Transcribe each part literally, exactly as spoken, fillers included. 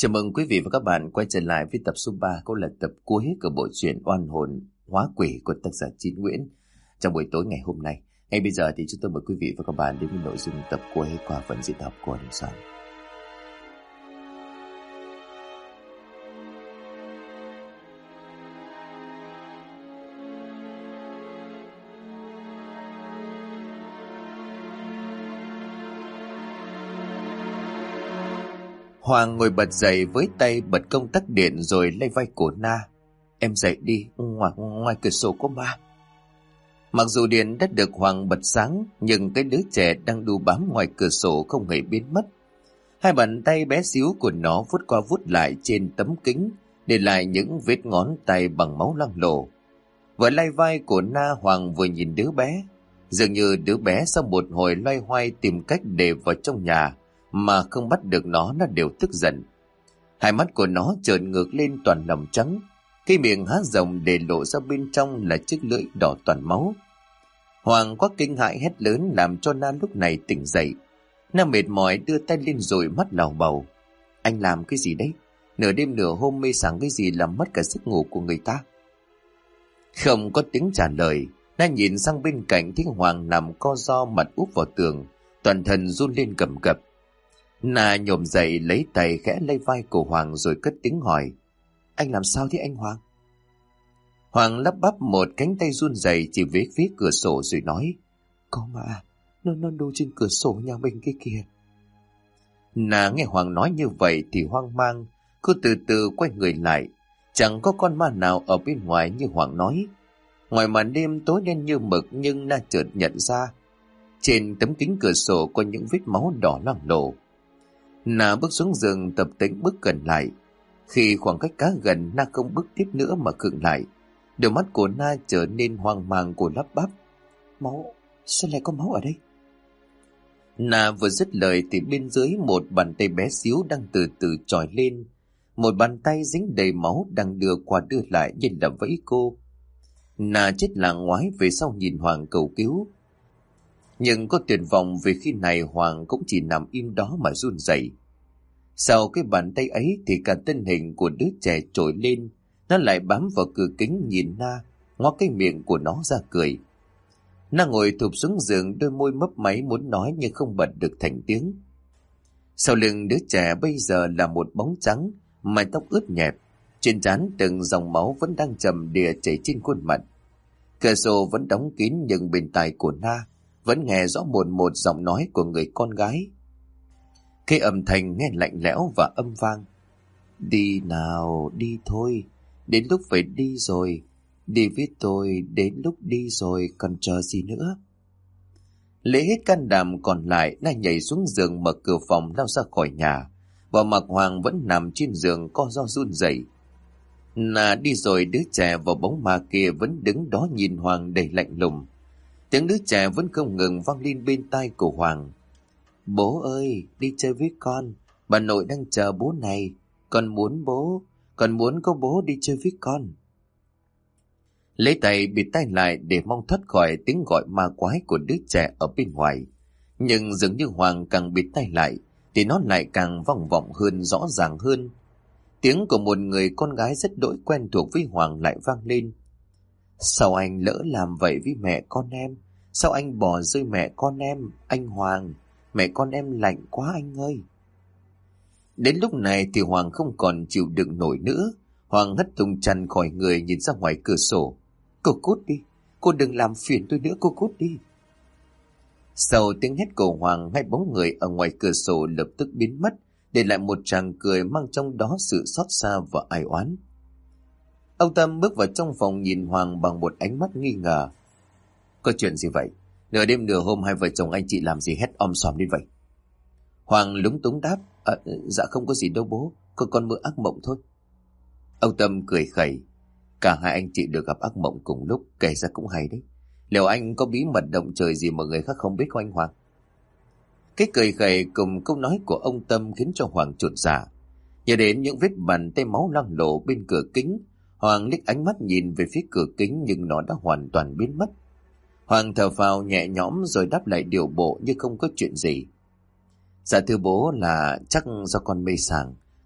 Chào mừng quý vị và các bạn quay trở lại với tập số ba, cũng là tập cuối của bộ truyện Oan hồn hóa quỷ của tác giả Chín Nguyễn. Trong buổi tối ngày hôm nay, ngay bây giờ thì chúng tôi mời quý vị và các bạn đến với nội dung tập cuối qua phần diễn đọc của Đình Soạn. Hoàng ngồi bật dậy với tay bật công tắc điện rồi lay vai của Na. Em dậy đi, ngoài, ngoài cửa sổ có ma. Mặc dù điện đã được Hoàng bật sáng, nhưng cái đứa trẻ đang đu bám ngoài cửa sổ không hề biến mất. Hai bàn tay bé xíu của nó vuốt qua vuốt lại trên tấm kính, để lại những vết ngón tay bằng máu loang lổ. Vừa lay vai của Na, Hoàng vừa nhìn đứa bé. Dường như đứa bé sau một hồi loay hoay tìm cách để vào trong nhà, mà không bắt được nó, nó đều tức giận. Hai mắt của nó trợn ngược lên toàn lòng trắng, cái miệng há rộng để lộ ra bên trong là chiếc lưỡi đỏ toàn máu. Hoàng quá kinh hãi hét lớn làm cho Na lúc này tỉnh dậy. Na mệt mỏi đưa tay lên rồi mắt lào bầu. Anh làm cái gì đấy? Nửa đêm nửa hôm mê sảng cái gì làm mất cả giấc ngủ của người ta? Không có tiếng trả lời. Na nhìn sang bên cạnh thấy Hoàng nằm co ro mặt úp vào tường, toàn thân run lên cầm cập. Na nhổm dậy lấy tay khẽ lay vai của Hoàng rồi cất tiếng hỏi. Anh làm sao thế anh Hoàng? Hoàng lắp bắp một cánh tay run rẩy chỉ về phía cửa sổ rồi nói. Có mà, nó nó đu trên cửa sổ nhà mình kia kìa. Na nghe Hoàng nói như vậy thì hoang mang, cô từ từ quay người lại. Chẳng có con ma nào ở bên ngoài như Hoàng nói. Ngoài màn đêm tối đen như mực, nhưng Na chợt nhận ra trên tấm kính cửa sổ có những vết máu đỏ loang lổ. Na bước xuống giường tập tễnh bước gần lại. Khi khoảng cách khá gần, Na không bước tiếp nữa mà khựng lại. Đôi mắt của Na trở nên hoang mang, của lắp bắp. Máu, sao lại có máu ở đây? Na vừa dứt lời thì bên dưới một bàn tay bé xíu đang từ từ trồi lên. Một bàn tay dính đầy máu đang đưa qua đưa lại như là vẫy cô. Na chết lặng ngoái về sau nhìn Hoàng cầu cứu. Nhưng có tuyệt vọng vì khi này Hoàng cũng chỉ nằm im đó mà run rẩy. Sau cái bàn tay ấy thì cả thân hình của đứa trẻ trồi lên, nó lại bám vào cửa kính nhìn Na, ngoác cái miệng của nó ra cười. Na ngồi thụp xuống giường, đôi môi mấp máy muốn nói nhưng không bật được thành tiếng. Sau lưng đứa trẻ bây giờ là một bóng trắng, mái tóc ướt nhẹp, trên trán từng dòng máu vẫn đang chầm đìa chảy trên khuôn mặt. Cửa sổ vẫn đóng kín nhưng bên tai của Na vẫn nghe rõ một một giọng nói của người con gái. Cái âm thanh nghe lạnh lẽo và âm vang. Đi nào, đi thôi, đến lúc phải đi rồi. Đi với tôi, đến lúc đi rồi, còn chờ gì nữa? Lấy hết can đảm còn lại, Na nhảy xuống giường mở cửa phòng lao ra khỏi nhà. Và mặc Hoàng vẫn nằm trên giường co ro run rẩy. Na đi rồi, đứa trẻ vào bóng ma kia vẫn đứng đó nhìn Hoàng đầy lạnh lùng. Tiếng đứa trẻ vẫn không ngừng vang lên bên tai của Hoàng. Bố ơi, đi chơi với con. Bà nội đang chờ bố này. Con muốn bố, con muốn có bố đi chơi với con. Lấy tay bịt tai lại để mong thoát khỏi tiếng gọi ma quái của đứa trẻ ở bên ngoài. Nhưng dường như Hoàng càng bịt tai lại thì nó lại càng vang vọng hơn, rõ ràng hơn. Tiếng của một người con gái rất đỗi quen thuộc với Hoàng lại vang lên. Sao anh lỡ làm vậy với mẹ con em? Sao anh bỏ rơi mẹ con em? Anh Hoàng, mẹ con em lạnh quá anh ơi. Đến lúc này thì Hoàng không còn chịu đựng nổi nữa. Hoàng hất thùng chăn khỏi người nhìn ra ngoài cửa sổ. Cô cút đi, cô đừng làm phiền tôi nữa, cô cút đi. Sau tiếng hét của Hoàng, hai bóng người ở ngoài cửa sổ lập tức biến mất, để lại một tràng cười mang trong đó sự xót xa và ai oán. Ông Tâm bước vào trong phòng nhìn Hoàng bằng một ánh mắt nghi ngờ. Có chuyện gì vậy? Nửa đêm nửa hôm hai vợ chồng anh chị làm gì hét om sòm lên vậy? Hoàng lúng túng đáp. À, dạ không có gì đâu bố, con con mơ ác mộng thôi. Ông Tâm cười khẩy. Cả hai anh chị được gặp ác mộng cùng lúc, kể ra cũng hay đấy. Liệu anh có bí mật động trời gì mà người khác không biết không anh Hoàng? Cái cười khẩy cùng câu nói của ông Tâm khiến cho Hoàng chột dạ. Nhớ đến những vết bàn tay máu loang lổ bên cửa kính, Hoàng liếc ánh mắt nhìn về phía cửa kính nhưng nó đã hoàn toàn biến mất. Hoàng thở phào nhẹ nhõm rồi đáp lại điều bộ như không có chuyện gì. Dạ thưa bố, là chắc do con mê sảng,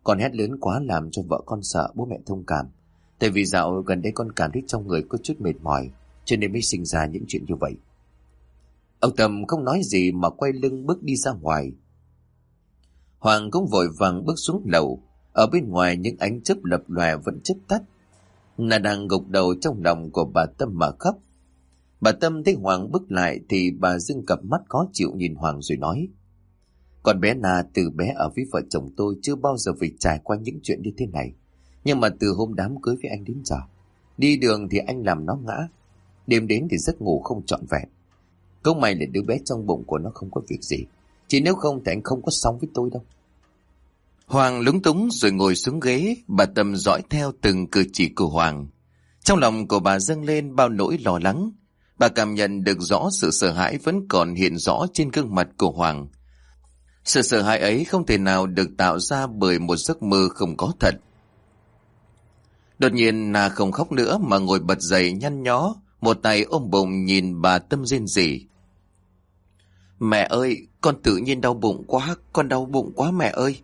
Con hét lớn quá làm cho vợ con sợ, bố mẹ thông cảm. Tại vì dạo gần đây con cảm thấy trong người có chút mệt mỏi, cho nên mới sinh ra những chuyện như vậy. Ông Tâm không nói gì mà quay lưng bước đi ra ngoài. Hoàng cũng vội vàng bước xuống lầu. Ở bên ngoài những ánh chớp lập lòe vẫn chớp tắt. Là đang gục đầu trong lòng của bà Tâm mà khóc. Bà Tâm thấy Hoàng bước lại thì bà dưng cặp mắt khó chịu nhìn Hoàng rồi nói: Con bé Na từ bé ở với vợ chồng tôi chưa bao giờ phải trải qua những chuyện như thế này. Nhưng mà từ hôm đám cưới với anh đến giờ, đi đường thì anh làm nó ngã, đêm đến thì giấc ngủ không trọn vẹn. Câu may là đứa bé trong bụng của nó không có việc gì, chỉ nếu không thì anh không có xong với tôi đâu. Hoàng lúng túng rồi ngồi xuống ghế. Bà Tâm dõi theo từng cử chỉ của Hoàng. Trong lòng của bà dâng lên bao nỗi lo lắng. Bà cảm nhận được rõ sự sợ hãi vẫn còn hiện rõ trên gương mặt của Hoàng. Sự sợ hãi ấy không thể nào được tạo ra bởi một giấc mơ không có thật. Đột nhiên Na không khóc nữa mà ngồi bật dậy nhăn nhó, một tay ôm bụng nhìn bà Tâm rên rỉ. Mẹ ơi, con tự nhiên đau bụng quá, con đau bụng quá mẹ ơi.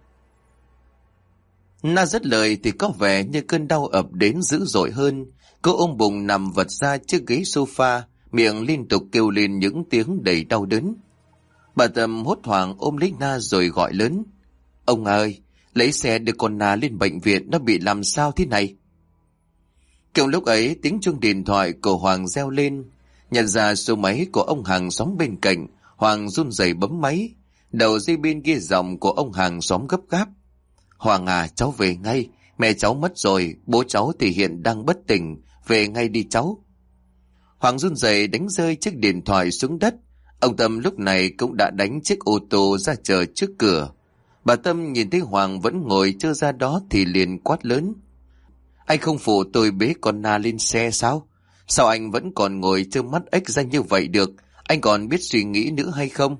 Na dứt lời thì có vẻ như cơn đau ập đến dữ dội hơn. Cô ôm bụng nằm vật ra chiếc ghế sofa, miệng liên tục kêu lên những tiếng đầy đau đớn. Bà Tâm hốt hoảng ôm lấy Na rồi gọi lớn: Ông ơi, lấy xe đưa con Na lên bệnh viện, nó bị làm sao thế này? Cùng lúc ấy tiếng chuông điện thoại của Hoàng reo lên. Nhận ra số máy của ông hàng xóm bên cạnh, Hoàng run rẩy bấm máy. Đầu dây bên kia giọng của ông hàng xóm gấp gáp: Hoàng à, cháu về ngay, mẹ cháu mất rồi, bố cháu thì hiện đang bất tỉnh, về ngay đi cháu. Hoàng run rẩy đánh rơi chiếc điện thoại xuống đất. Ông Tâm lúc này cũng đã đánh chiếc ô tô ra chờ trước cửa. Bà Tâm nhìn thấy Hoàng vẫn ngồi trơ ra đó thì liền quát lớn: Anh không phụ tôi bế con Na lên xe sao? Sao anh vẫn còn ngồi trơ mắt ếch ra như vậy được? Anh còn biết suy nghĩ nữa hay không?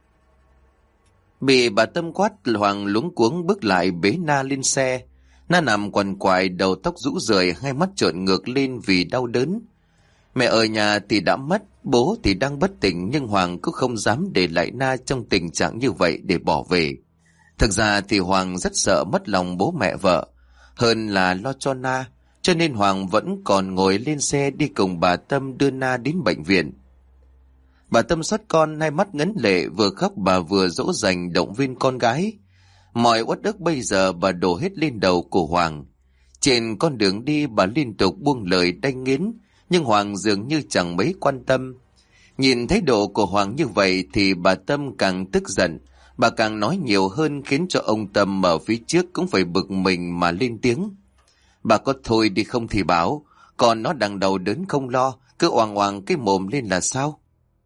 Bị bà Tâm quát, Hoàng luống cuống bước lại bế Na lên xe. Na nằm quằn quại, đầu tóc rũ rượi, hai mắt trợn ngược lên vì đau đớn. Mẹ ở nhà thì đã mất, bố thì đang bất tỉnh, nhưng Hoàng cũng không dám để lại Na trong tình trạng như vậy để bỏ về. Thực ra thì Hoàng rất sợ mất lòng bố mẹ vợ, hơn là lo cho Na, cho nên Hoàng vẫn còn ngồi lên xe đi cùng bà Tâm đưa Na đến bệnh viện. Bà Tâm xót con, hai mắt ngấn lệ, vừa khóc bà vừa dỗ dành động viên con gái. Mọi uất ức bây giờ bà đổ hết lên đầu của Hoàng. Trên con đường đi bà liên tục buông lời đanh nghiến, nhưng Hoàng dường như chẳng mấy quan tâm. Nhìn thái độ của Hoàng như vậy thì bà Tâm càng tức giận. Bà càng nói nhiều hơn khiến cho ông Tâm ở phía trước cũng phải bực mình mà lên tiếng: Bà có thôi đi không thì bảo, còn nó đằng đầu đớn không lo, cứ oàng oàng cái mồm lên là sao?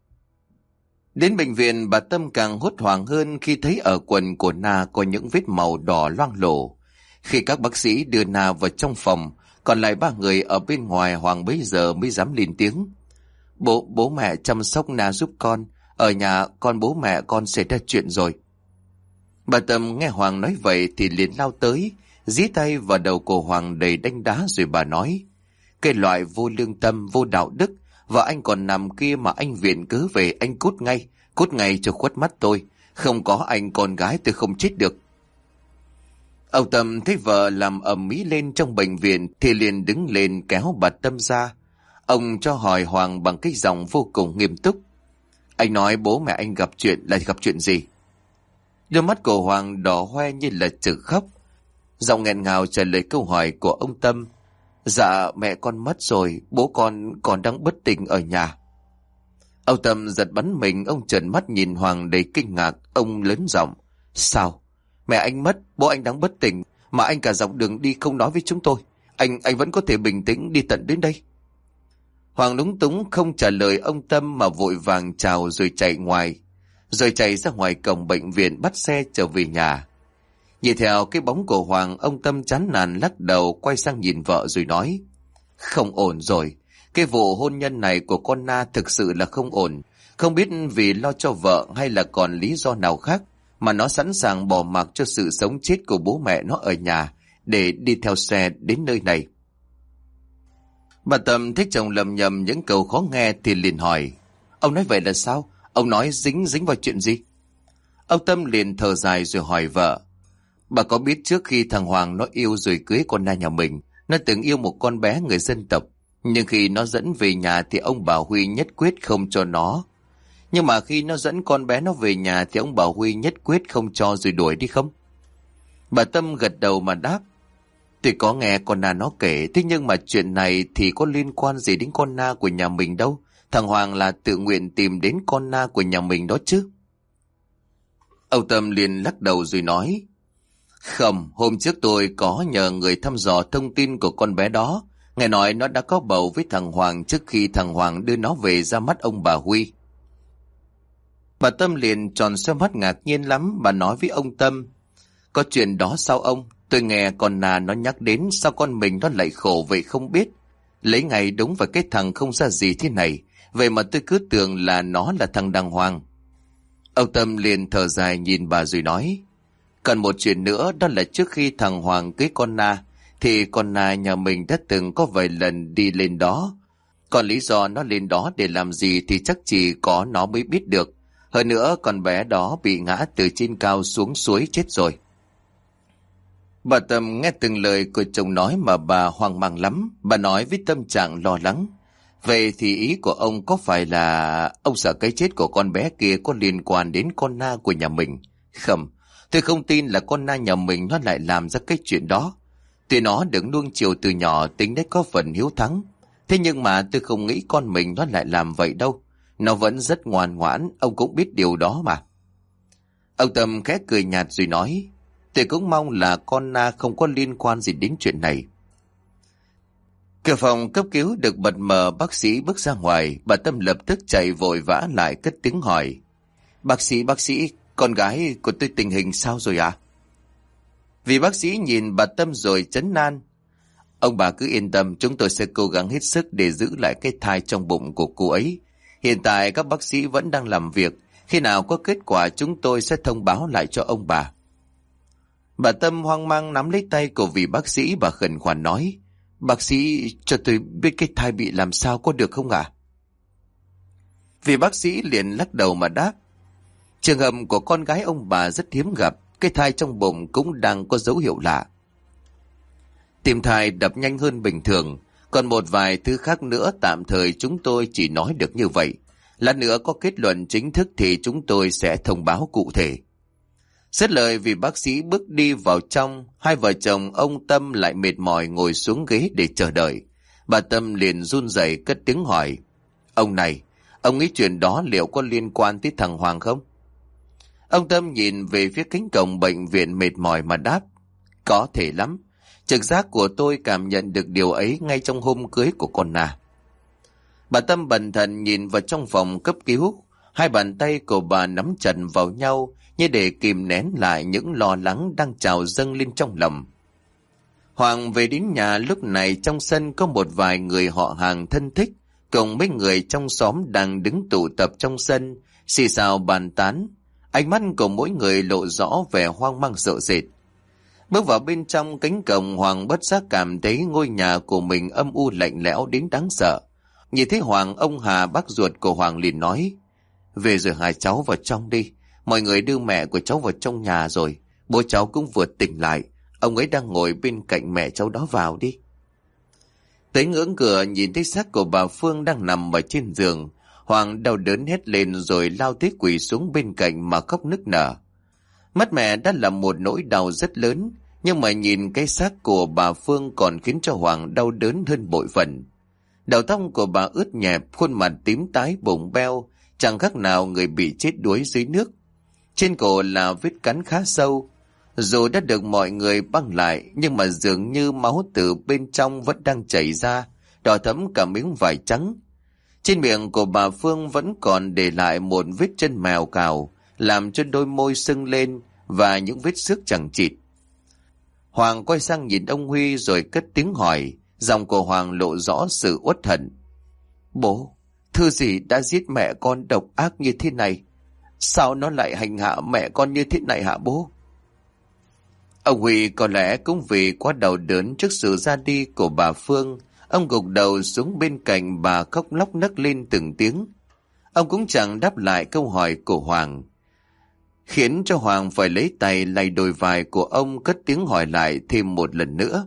Đến bệnh viện bà Tâm càng hốt hoảng hơn khi thấy ở quần của Na có những vết màu đỏ loang lổ. Khi các bác sĩ đưa Na vào trong phòng, còn lại ba người ở bên ngoài, Hoàng bấy giờ mới dám lên tiếng: Bố, bố mẹ chăm sóc Na giúp con, ở nhà con bố mẹ con xảy ra chuyện rồi. Bà Tâm nghe Hoàng nói vậy thì liền lao tới, dí tay vào đầu của Hoàng đầy đánh đá rồi bà nói: Cái loại vô lương tâm, vô đạo đức, vợ anh còn nằm kia mà anh viện cớ về, anh cút ngay, cút ngay cho khuất mắt tôi, không có anh con gái tôi không chết được. Ông Tâm thấy vợ làm ầm ĩ lên trong bệnh viện thì liền đứng lên kéo bà Tâm ra. Ông cho hỏi Hoàng bằng cái giọng vô cùng nghiêm túc: Anh nói bố mẹ anh gặp chuyện là gặp chuyện gì? Đôi mắt của Hoàng đỏ hoe như là trực khóc. Giọng nghẹn ngào trả lời câu hỏi của ông Tâm: Dạ mẹ con mất rồi, bố con còn đang bất tỉnh ở nhà. Ông Tâm giật bắn mình, ông trợn mắt nhìn Hoàng đầy kinh ngạc. Ông lớn giọng: Sao? Mẹ anh mất, bố anh đang bất tỉnh, mà anh cả dọc đường đi không nói với chúng tôi. Anh anh vẫn có thể bình tĩnh đi tận đến đây. Hoàng lúng túng không trả lời ông Tâm mà vội vàng chào rồi chạy ngoài, rồi chạy ra ngoài cổng bệnh viện bắt xe trở về nhà. Nhìn theo cái bóng của Hoàng, ông Tâm chán nản lắc đầu quay sang nhìn vợ rồi nói: Không ổn rồi, cái vụ hôn nhân này của con Na thực sự là không ổn. Không biết vì lo cho vợ hay là còn lý do nào khác mà nó sẵn sàng bỏ mặc cho sự sống chết của bố mẹ nó ở nhà để đi theo xe đến nơi này. Bà Tâm thích chồng lầm nhầm những câu khó nghe thì liền hỏi: Ông nói vậy là sao? Ông nói dính dính vào chuyện gì? Ông Tâm liền thở dài rồi hỏi vợ: Bà có biết trước khi thằng Hoàng nó yêu rồi cưới con Na nhà mình, nó từng yêu một con bé người dân tộc. Nhưng khi nó dẫn về nhà thì ông bà Huy nhất quyết không cho nó. Nhưng mà khi nó dẫn con bé nó về nhà thì ông bà Huy nhất quyết không cho rồi đuổi đi không? Bà Tâm gật đầu mà đáp. Tôi có nghe con Na nó kể, thế nhưng mà chuyện này thì có liên quan gì đến con Na của nhà mình đâu. Thằng Hoàng là tự nguyện tìm đến con Na của nhà mình đó chứ. Ông Tâm liền lắc đầu rồi nói. Không, hôm trước tôi có nhờ người thăm dò thông tin của con bé đó. Nghe nói nó đã có bầu với thằng Hoàng trước khi thằng Hoàng đưa nó về ra mắt ông bà Huy. Bà Tâm liền tròn xoe mắt ngạc nhiên lắm. Bà nói với ông Tâm. Có chuyện đó sao ông? Tôi nghe con Na nó nhắc đến, sao con mình nó lại khổ vậy không biết. Lấy ngày đúng vào cái thằng không ra gì thế này. Vậy mà tôi cứ tưởng là nó là thằng đàng hoàng. Ông Tâm liền thở dài nhìn bà rồi nói. Còn một chuyện nữa, đó là trước khi thằng Hoàng cưới con Na thì con Na nhà mình đã từng có vài lần đi lên đó. Còn lý do nó lên đó để làm gì thì chắc chỉ có nó mới biết được. Hơn nữa con bé đó bị ngã từ trên cao xuống suối chết rồi. Bà Tâm nghe từng lời của chồng nói mà bà hoang mang lắm. Bà nói với tâm trạng lo lắng. Vậy thì ý của ông có phải là ông sợ cái chết của con bé kia có liên quan đến con Na của nhà mình? Không, tôi không tin là con Na nhà mình nó lại làm ra cái chuyện đó. Tuy nó được nuông chiều từ nhỏ tính đấy có phần hiếu thắng. Thế nhưng mà tôi không nghĩ con mình nó lại làm vậy đâu. Nó vẫn rất ngoan ngoãn, ông cũng biết điều đó mà. Ông Tâm khẽ cười nhạt rồi nói. Tôi cũng mong là con Na không có liên quan gì đến chuyện này. Cửa phòng cấp cứu được bật mở, bác sĩ bước ra ngoài. Bà Tâm lập tức chạy vội vã lại cất tiếng hỏi. Bác sĩ, bác sĩ, con gái của tôi tình hình sao rồi ạ? Vì bác sĩ nhìn bà Tâm rồi trấn an. Ông bà cứ yên tâm, chúng tôi sẽ cố gắng hết sức để giữ lại cái thai trong bụng của cô ấy. Hiện tại các bác sĩ vẫn đang làm việc. Khi nào có kết quả chúng tôi sẽ thông báo lại cho ông bà. Bà Tâm hoang mang nắm lấy tay của vị bác sĩ, bà khẩn khoản nói. Bác sĩ cho tôi biết cái thai bị làm sao có được không ạ? Vị bác sĩ liền lắc đầu mà đáp. Trường hợp của con gái ông bà rất hiếm gặp. Cái thai trong bụng cũng đang có dấu hiệu lạ. Tim thai đập nhanh hơn bình thường. Còn một vài thứ khác nữa tạm thời chúng tôi chỉ nói được như vậy. Lát nữa có kết luận chính thức thì chúng tôi sẽ thông báo cụ thể. Dứt lời vì bác sĩ bước đi vào trong, hai vợ chồng ông Tâm lại mệt mỏi ngồi xuống ghế để chờ đợi. Bà Tâm liền run rẩy cất tiếng hỏi. Ông này, ông nghĩ chuyện đó liệu có liên quan tới thằng Hoàng không? Ông Tâm nhìn về phía cánh cổng bệnh viện mệt mỏi mà đáp. Có thể lắm. Trực giác của tôi cảm nhận được điều ấy ngay trong hôm cưới của con Na. Bà Tâm bần thần nhìn vào trong phòng cấp cứu. Hai bàn tay của bà nắm chặt vào nhau như để kìm nén lại những lo lắng đang trào dâng lên trong lòng. Hoàng về đến nhà lúc này trong sân có một vài người họ hàng thân thích cùng mấy người trong xóm đang đứng tụ tập trong sân, xì xào bàn tán. Ánh mắt của mỗi người lộ rõ vẻ hoang mang sợ sệt. Bước vào bên trong cánh cổng, Hoàng bất giác cảm thấy ngôi nhà của mình âm u lạnh lẽo đến đáng sợ. Nhìn thấy Hoàng, ông Hà bác ruột của Hoàng liền nói. Về rồi hai cháu vào trong đi. Mọi người đưa mẹ của cháu vào trong nhà rồi. Bố cháu cũng vừa tỉnh lại. Ông ấy đang ngồi bên cạnh mẹ cháu đó, vào đi. Tới ngưỡng cửa nhìn thấy xác của bà Phương đang nằm ở trên giường. Hoàng đau đớn hét lên rồi lao tới quỳ xuống bên cạnh mà khóc nức nở. Mất mẹ đã là một nỗi đau rất lớn, nhưng mà nhìn cái xác của bà Phương còn khiến cho Hoàng đau đớn hơn bội phần. Đầu tóc của bà ướt nhẹp, khuôn mặt tím tái bụng beo, chẳng khác nào người bị chết đuối dưới nước. Trên cổ là vết cắn khá sâu. Dù đã được mọi người băng lại, nhưng mà dường như máu từ bên trong vẫn đang chảy ra, đỏ thẫm cả miếng vải trắng. Trên miệng của bà Phương vẫn còn để lại một vết chân mèo cào, làm cho đôi môi sưng lên và những vết xước chẳng chịt. Hoàng quay sang nhìn ông Huy rồi cất tiếng hỏi, giọng của Hoàng lộ rõ sự uất hận. Bố, thứ gì đã giết mẹ con độc ác như thế này? Sao nó lại hành hạ mẹ con như thế này hả bố? Ông Huy có lẽ cũng vì quá đau đớn trước sự ra đi của bà Phương, ông gục đầu xuống bên cạnh bà khóc lóc nấc lên từng tiếng. Ông cũng chẳng đáp lại câu hỏi của Hoàng. khiến cho Hoàng phải lấy tay lay đôi vai của ông, cất tiếng hỏi lại thêm một lần nữa.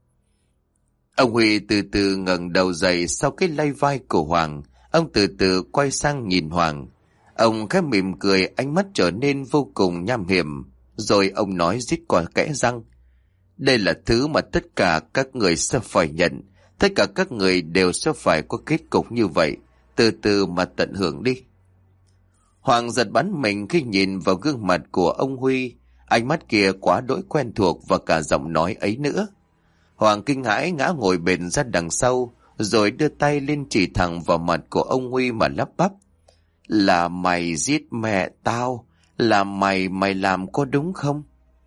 Ông Huy từ từ ngẩng đầu dậy sau cái lay vai của Hoàng. Ông từ từ quay sang nhìn Hoàng. Ông khẽ mỉm cười, ánh mắt trở nên vô cùng nham hiểm. Rồi ông nói rít qua kẽ răng: đây là thứ mà tất cả các người sẽ phải nhận. Tất cả các người đều sẽ phải có kết cục như vậy. Từ từ mà tận hưởng đi. Hoàng giật bắn mình khi nhìn vào gương mặt của ông Huy. Ánh mắt kia quá đỗi quen thuộc và cả giọng nói ấy nữa. Hoàng kinh hãi ngã ngồi bệt ra đằng sau, rồi đưa tay lên chỉ thẳng vào mặt của ông Huy mà lắp bắp: là mày giết mẹ tao, là mày, mày làm có đúng không?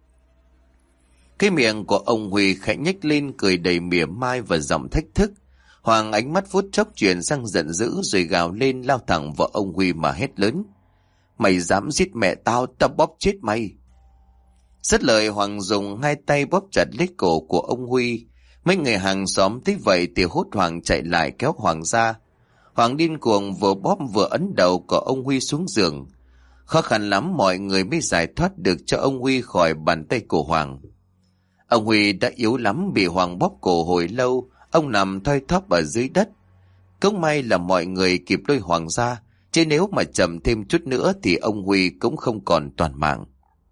Cái miệng của ông Huy khẽ nhếch lên, cười đầy mỉa mai và giọng thách thức. Hoàng ánh mắt phút chốc chuyển sang giận dữ, rồi gào lên lao thẳng vào ông Huy mà hét lớn: mày dám giết mẹ tao, tao bóp chết mày! Dứt lời, Hoàng dùng hai tay bóp chặt lấy cổ của ông Huy. Mấy người hàng xóm thấy vậy thì hốt hoảng chạy lại kéo Hoàng ra. Hoàng điên cuồng vừa bóp vừa ấn đầu của ông Huy xuống giường. Khó khăn lắm mọi người mới giải thoát được cho ông Huy khỏi bàn tay của Hoàng. Ông Huy đã yếu lắm, bị Hoàng bóp cổ hồi lâu. Ông nằm thoi thóp ở dưới đất. Cũng may là mọi người kịp lôi Hoàng ra, chứ nếu mà chậm thêm chút nữa thì ông Huy cũng không còn toàn mạng.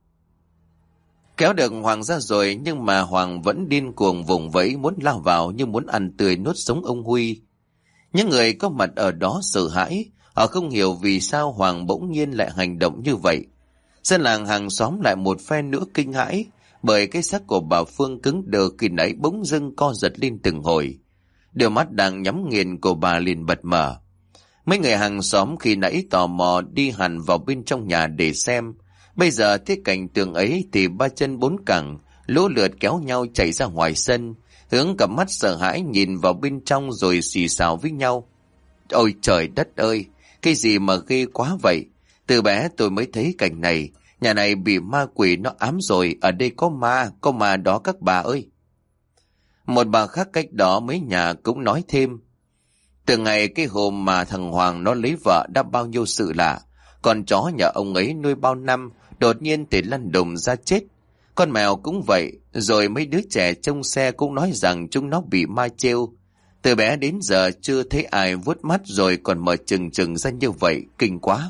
Kéo được Hoàng ra rồi, nhưng mà Hoàng vẫn điên cuồng vùng vẫy, muốn lao vào như muốn ăn tươi nuốt sống ông Huy. Những người có mặt ở đó sợ hãi, họ không hiểu vì sao Hoàng bỗng nhiên lại hành động như vậy. Dân làng hàng xóm lại một phen nữa kinh hãi, bởi cái xác của bà Phương cứng đờ khi nãy bỗng dưng co giật lên từng hồi. Đôi mắt đang nhắm nghiền của bà liền bật mở. Mấy người hàng xóm khi nãy tò mò đi hẳn vào bên trong nhà để xem. Bây giờ thấy cảnh tượng ấy thì ba chân bốn cẳng lũ lượt kéo nhau chạy ra ngoài sân, hướng cặp mắt sợ hãi nhìn vào bên trong rồi xì xào với nhau: ôi trời đất ơi, cái gì mà ghê quá vậy! Từ bé tôi mới thấy cảnh này. Nhà này bị ma quỷ nó ám rồi, ở đây có ma, có ma đó các bà ơi. Một bà khác cách đó mấy nhà cũng nói thêm: từ ngày cái hôm mà thằng Hoàng nó lấy vợ đã bao nhiêu sự lạ. Con chó nhà ông ấy nuôi bao năm, đột nhiên thì lăn đùng ra chết. Con mèo cũng vậy, rồi mấy đứa trẻ trông xe cũng nói rằng chúng nó bị ma trêu. Từ bé đến giờ chưa thấy ai vuốt mắt rồi còn mở trừng trừng ra như vậy, kinh quá.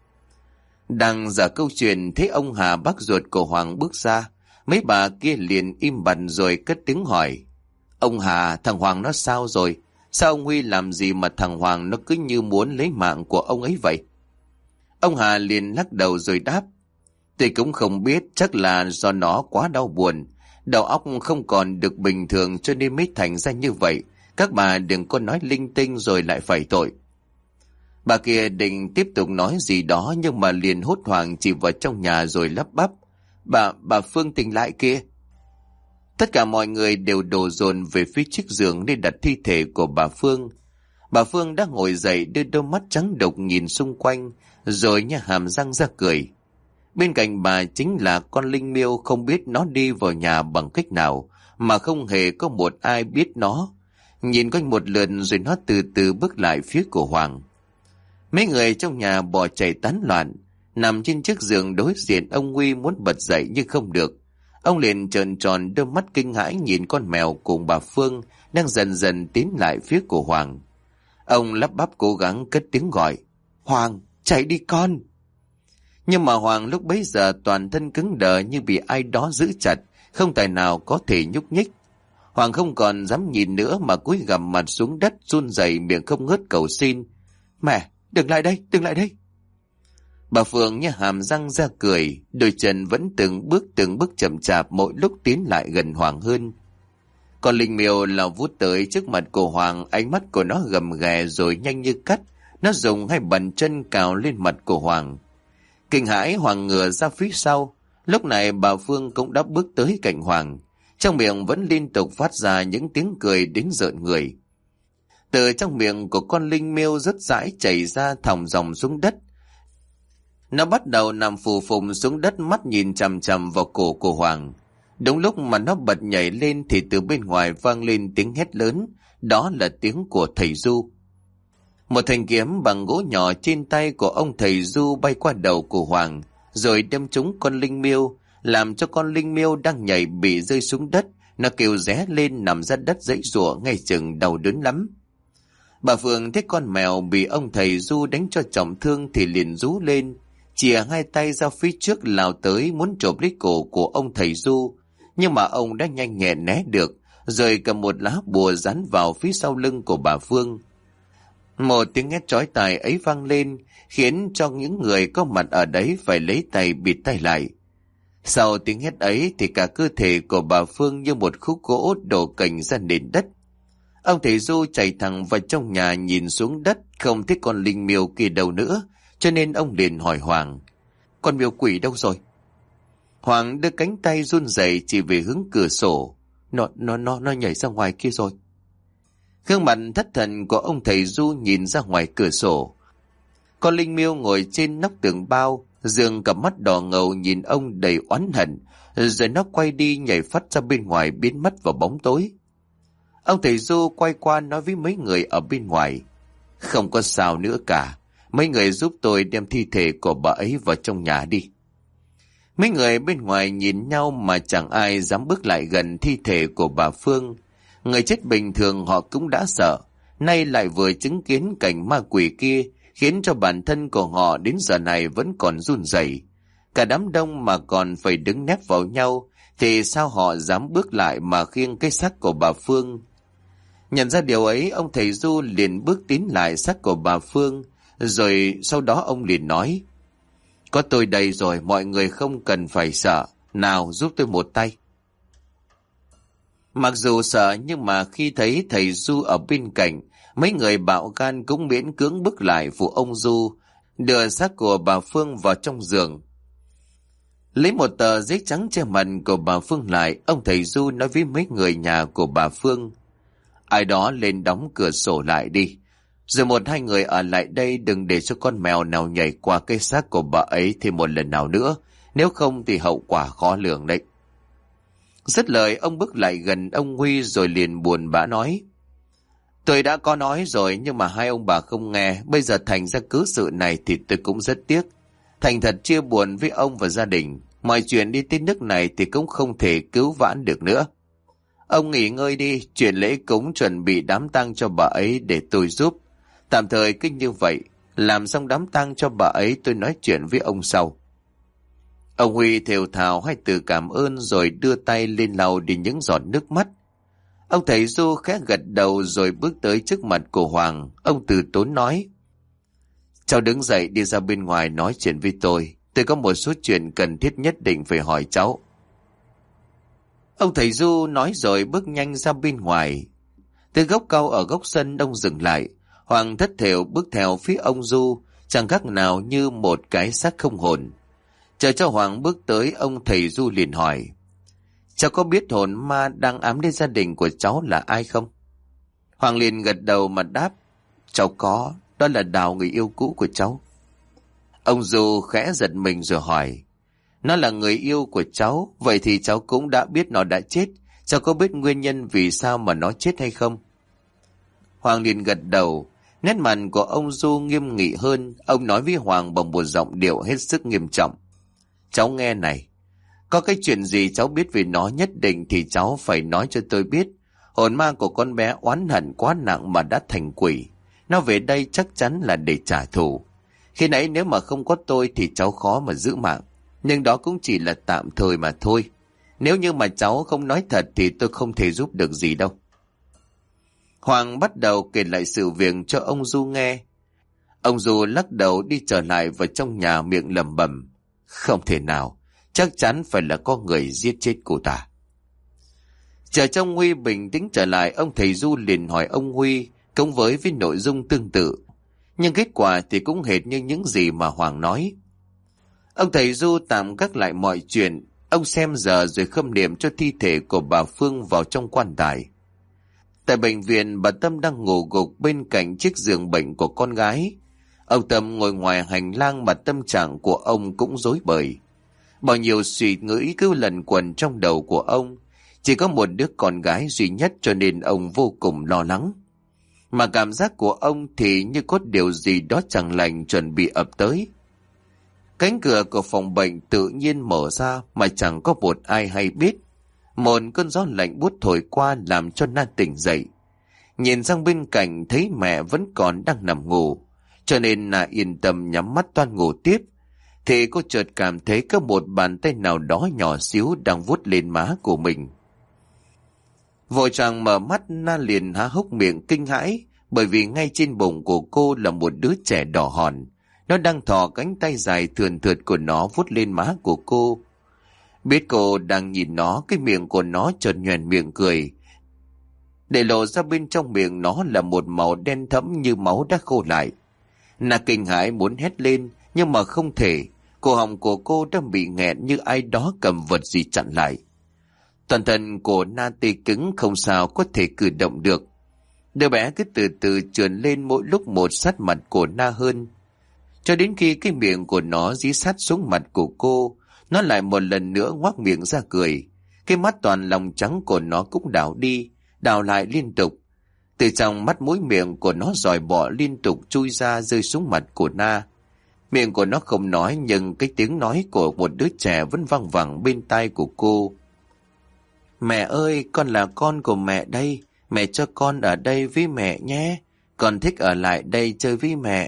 Đang giả câu chuyện, thấy ông Hà bác ruột của Hoàng bước ra. Mấy bà kia liền im bặt rồi cất tiếng hỏi: ông Hà, thằng Hoàng nó sao rồi? Sao ông Huy làm gì mà thằng Hoàng nó cứ như muốn lấy mạng của ông ấy vậy? Ông Hà liền lắc đầu rồi đáp: tôi cũng không biết, chắc là do nó quá đau buồn. Đầu óc không còn được bình thường cho nên mới thành ra như vậy. Các bà đừng có nói linh tinh rồi lại phải tội. Bà kia định tiếp tục nói gì đó nhưng mà liền hốt hoảng chỉ vào trong nhà rồi lắp bắp: Bà, bà Phương tỉnh lại kia. Tất cả mọi người đều đổ dồn về phía chiếc giường để đặt thi thể của bà Phương. Bà Phương đã ngồi dậy, đưa đôi mắt trắng đục nhìn xung quanh, rồi nha hàm răng ra cười. Bên cạnh bà chính là con Linh Miêu, không biết nó đi vào nhà bằng cách nào, mà không hề có một ai biết nó. Nhìn quanh một lượt rồi nó từ từ bước lại phía của Hoàng. Mấy người trong nhà bỏ chạy tán loạn. Nằm trên chiếc giường đối diện ông Huy muốn bật dậy nhưng không được. Ông liền trợn tròn đôi mắt kinh hãi nhìn con mèo cùng bà Phương đang dần dần tiến lại phía của Hoàng. Ông lắp bắp cố gắng cất tiếng gọi: Hoàng, chạy đi con! Nhưng mà Hoàng lúc bấy giờ toàn thân cứng đờ như bị ai đó giữ chặt, không tài nào có thể nhúc nhích. Hoàng không còn dám nhìn nữa mà cúi gằm mặt xuống đất, run rẩy miệng không ngớt cầu xin: Mẹ, đừng lại đây, đừng lại đây! Bà Phương nha hàm răng ra cười, đôi chân vẫn từng bước từng bước chậm chạp mỗi lúc tiến lại gần Hoàng hơn. Còn Linh Miêu là vút tới trước mặt của Hoàng, ánh mắt của nó gầm ghè rồi nhanh như cắt, nó dùng hai bàn chân cào lên mặt của Hoàng. Kinh hãi, Hoàng ngửa ra phía sau. Lúc này bà Phương cũng đã bước tới cạnh Hoàng, trong miệng vẫn liên tục phát ra những tiếng cười đến rợn người. Từ trong miệng của con Linh Miêu rất dãi chảy ra thòng dòng xuống đất. Nó bắt đầu nằm phù phùng xuống đất, mắt nhìn chằm chằm vào cổ của Hoàng. Đúng lúc mà nó bật nhảy lên thì từ bên ngoài vang lên tiếng hét lớn, đó là tiếng của thầy Du. Một thanh kiếm bằng gỗ nhỏ trên tay của ông thầy Du bay qua đầu của Hoàng, rồi đâm trúng con linh miêu, làm cho con linh miêu đang nhảy bị rơi xuống đất. Nó kêu ré lên nằm ra đất giãy giụa ngay chừng đau đớn lắm. Bà Phượng thấy con mèo bị ông thầy Du đánh cho trọng thương thì liền rú lên, chìa hai tay ra phía trước lao tới muốn chộp lấy cổ của ông thầy Du, nhưng mà ông đã nhanh nhẹn né được, rồi cầm một lá bùa dán vào phía sau lưng của bà Phương. Một tiếng hét chói tai ấy vang lên, khiến cho những người có mặt ở đấy phải lấy tay bịt tai lại. Sau tiếng hét ấy thì cả cơ thể của bà Phương như một khúc gỗ đổ cành ra nền đất. Ông thầy Du chạy thẳng vào trong nhà, nhìn xuống đất không thấy con linh miêu kia đâu nữa, cho nên ông liền hỏi Hoàng: "Con miêu quỷ đâu rồi?" Hoàng đưa cánh tay run rẩy chỉ về hướng cửa sổ. Nó nó nó nó nhảy ra ngoài kia rồi. Gương mặt thất thần của ông thầy Du nhìn ra ngoài cửa sổ. Con linh miêu ngồi trên nóc tường bao, dương cặp mắt đỏ ngầu nhìn ông đầy oán hận, rồi nó quay đi nhảy phát ra bên ngoài, biến mất vào bóng tối. Ông thầy Du quay qua nói với mấy người ở bên ngoài: "Không có sao nữa cả, mấy người giúp tôi đem thi thể của bà ấy vào trong nhà đi." Mấy người bên ngoài nhìn nhau mà chẳng ai dám bước lại gần thi thể của bà Phương. Người chết bình thường họ cũng đã sợ, nay lại vừa chứng kiến cảnh ma quỷ kia, khiến cho bản thân của họ đến giờ này vẫn còn run rẩy. Cả đám đông mà còn phải đứng nép vào nhau, thì sao họ dám bước lại mà khiêng cái xác của bà Phương. Nhận ra điều ấy, ông thầy Du liền bước tiến lại xác của bà Phương, rồi sau đó ông liền nói: "Có tôi đây rồi, mọi người không cần phải sợ, nào giúp tôi một tay." Mặc dù sợ nhưng mà khi thấy thầy Du ở bên cạnh, mấy người bạo gan cũng miễn cưỡng bước lại phụ ông Du, đưa xác của bà Phương vào trong giường. Lấy một tờ giấy trắng che mặt của bà Phương lại, ông thầy Du nói với mấy người nhà của bà Phương: "Ai đó lên đóng cửa sổ lại đi, rồi một hai người ở lại đây, đừng để cho con mèo nào nhảy qua cái xác của bà ấy thêm một lần nào nữa, nếu không thì hậu quả khó lường đấy." Dứt lời, ông bước lại gần ông Huy rồi liền buồn bã nói: "Tôi đã có nói rồi nhưng mà hai ông bà không nghe, bây giờ thành ra cứ sự này thì tôi cũng rất tiếc. Thành thật chia buồn với ông và gia đình, mọi chuyện đi tới nước này thì cũng không thể cứu vãn được nữa. Ông nghỉ ngơi đi, chuyện lễ cúng chuẩn bị đám tang cho bà ấy để tôi giúp. Tạm thời cứ như vậy, làm xong đám tang cho bà ấy tôi nói chuyện với ông sau." Ông Huy thều thào hai từ cảm ơn rồi đưa tay lên lau đi những giọt nước mắt. Ông thầy Du khẽ gật đầu rồi bước tới trước mặt của Hoàng. Ông từ tốn nói: "Cháu đứng dậy đi ra bên ngoài nói chuyện với tôi. Tôi có một số chuyện cần thiết nhất định phải hỏi cháu." Ông thầy Du nói rồi bước nhanh ra bên ngoài. Từ gốc cao ở góc sân, ông dừng lại. Hoàng thất thểu bước theo phía ông Du, chẳng khác nào như một cái xác không hồn. Chờ cho Hoàng bước tới, ông thầy Du liền hỏi: "Cháu có biết hồn ma đang ám đến gia đình của cháu là ai không?" Hoàng liền gật đầu mà đáp: "Cháu có, đó là Đào, người yêu cũ của cháu." Ông Du khẽ giật mình rồi hỏi: "Nó là người yêu của cháu, vậy thì cháu cũng đã biết nó đã chết. Cháu có biết nguyên nhân vì sao mà nó chết hay không?" Hoàng liền gật đầu. Nét mặt của ông Du nghiêm nghị hơn. Ông nói với Hoàng bằng một giọng điệu hết sức nghiêm trọng: "Cháu nghe này, có cái chuyện gì cháu biết về nó nhất định thì cháu phải nói cho tôi biết. Hồn ma của con bé oán hận quá nặng mà đã thành quỷ. Nó về đây chắc chắn là để trả thù. Khi nãy nếu mà không có tôi thì cháu khó mà giữ mạng. Nhưng đó cũng chỉ là tạm thời mà thôi. Nếu như mà cháu không nói thật thì tôi không thể giúp được gì đâu." Hoàng bắt đầu kể lại sự việc cho ông Du nghe. Ông Du lắc đầu đi trở lại vào trong nhà, miệng lẩm bẩm: "Không thể nào, chắc chắn phải là có người giết chết cô ta." Chờ trong Huy bình tĩnh trở lại, ông thầy Du liền hỏi ông Huy cũng với với nội dung tương tự, nhưng kết quả thì cũng hệt như những gì mà Hoàng nói. Ông thầy Du tạm gác lại mọi chuyện. Ông xem giờ rồi khâm niệm cho thi thể của bà Phương vào trong quan tài. Tại bệnh viện, bà Tâm đang ngủ gục bên cạnh chiếc giường bệnh của con gái. Ông Tâm ngồi ngoài hành lang mà tâm trạng của ông cũng rối bời. Bao nhiêu suy nghĩ cứ lần quẩn trong đầu của ông. Chỉ có một đứa con gái duy nhất cho nên ông vô cùng lo lắng. Mà cảm giác của ông thì như có điều gì đó chẳng lành chuẩn bị ập tới. Cánh cửa của phòng bệnh tự nhiên mở ra mà chẳng có một ai hay biết. Một cơn gió lạnh buốt thổi qua làm cho Na tỉnh dậy. Nhìn sang bên cạnh thấy mẹ vẫn còn đang nằm ngủ, cho nên Na yên tâm nhắm mắt toan ngủ tiếp. Thì cô chợt cảm thấy có một bàn tay nào đó nhỏ xíu đang vuốt lên má của mình. Vội vàng mở mắt, Na liền há hốc miệng kinh hãi, bởi vì ngay trên bụng của cô là một đứa trẻ đỏ hòn. Nó đang thò cánh tay dài thườn thượt của nó vuốt lên má của cô. Biết cô đang nhìn nó, cái miệng của nó chợt nhoẻn miệng cười. Để lộ ra bên trong miệng nó là một màu đen thẫm như máu đã khô lại. Na kinh hãi muốn hét lên, nhưng mà không thể. Cổ họng của cô đang bị nghẹn như ai đó cầm vật gì chặn lại. Toàn thân của Na tê cứng, không sao có thể cử động được. Đứa bé cứ từ từ trườn lên, mỗi lúc một sát mặt của Na hơn. Cho đến khi cái miệng của nó dí sát xuống mặt của cô, nó lại một lần nữa ngoác miệng ra cười. Cái mắt toàn lòng trắng của nó cũng đảo đi, đảo lại liên tục. Từ trong mắt mũi miệng của nó dòi bọ liên tục chui ra rơi xuống mặt của Na. Miệng của nó không nói, nhưng cái tiếng nói của một đứa trẻ vẫn văng vẳng bên tai của cô. Mẹ ơi, con là con của mẹ đây. Mẹ cho con ở đây với mẹ nhé. Con thích ở lại đây chơi với mẹ.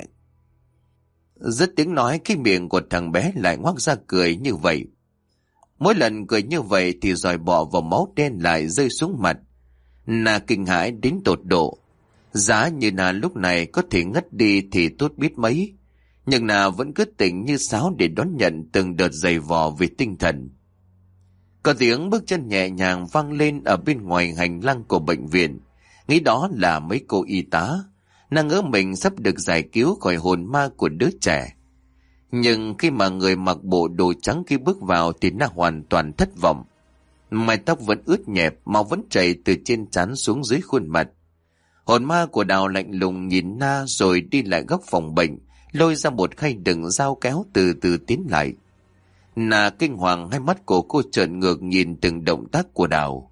Dứt tiếng nói, cái miệng của thằng bé lại ngoác ra cười như vậy. Mỗi lần cười như vậy thì dòi bọ và máu đen lại rơi xuống mặt. Na kinh hãi đến tột độ. Giá như Na lúc này có thể ngất đi thì tốt biết mấy. Nhưng Na vẫn cứ tỉnh như sáo để đón nhận từng đợt giày vò về tinh thần. Có tiếng bước chân nhẹ nhàng vang lên ở bên ngoài hành lang của bệnh viện. Nghĩ đó là mấy cô y tá. Na ngỡ mình sắp được giải cứu khỏi hồn ma của đứa trẻ. Nhưng khi mà người mặc bộ đồ trắng kia bước vào thì Na hoàn toàn thất vọng. Mái tóc vẫn ướt nhẹp, máu vẫn chảy từ trên trán xuống dưới khuôn mặt. Hồn ma của Đào lạnh lùng nhìn Na rồi đi lại góc phòng bệnh, lôi ra một khay đựng dao kéo từ từ tiến lại. Na kinh hoàng, hai mắt của cô trợn ngược nhìn từng động tác của Đào.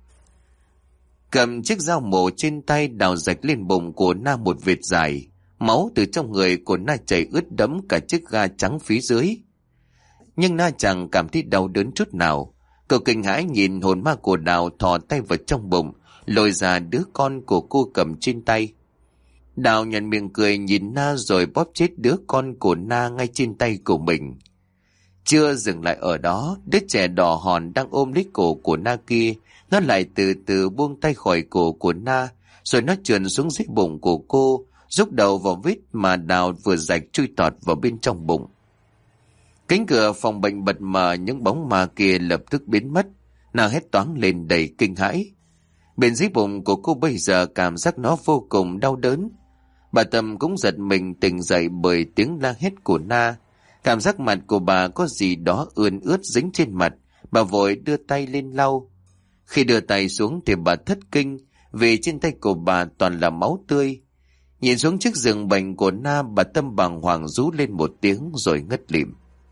Cầm chiếc dao mổ trên tay, Đào rạch lên bụng của Na một vệt dài. Máu từ trong người của Na chảy ướt đẫm cả chiếc ga trắng phía dưới. Nhưng Na chẳng cảm thấy đau đớn chút nào. Cậu kinh hãi nhìn hồn ma của Đào thò tay vào trong bụng, lôi ra đứa con của cô cầm trên tay. Đào nhận miệng cười nhìn Na rồi bóp chết đứa con của Na ngay trên tay của mình. Chưa dừng lại ở đó, đứa trẻ đỏ hòn đang ôm lấy cổ của Na kia, nó lại từ từ buông tay khỏi cổ của Na, rồi nó trườn xuống dưới bụng của cô, rúc đầu vào vết mà Đào vừa rạch chui tọt vào bên trong bụng. Cánh cửa phòng bệnh bật mở, những bóng ma kia lập tức biến mất. Na hét toáng lên đầy kinh hãi. Bên dưới bụng của cô bây giờ cảm giác nó vô cùng đau đớn. Bà Tâm cũng giật mình tỉnh dậy bởi tiếng la hét của Na. Cảm giác mặt của bà có gì đó ươn ướt dính trên mặt. Bà vội đưa tay lên lau. Khi đưa tay xuống thì bà thất kinh, vì trên tay của bà toàn là máu tươi. Nhìn xuống chiếc giường bệnh của Na, bà Tâm bàng hoàng rú lên một tiếng rồi ngất lịm.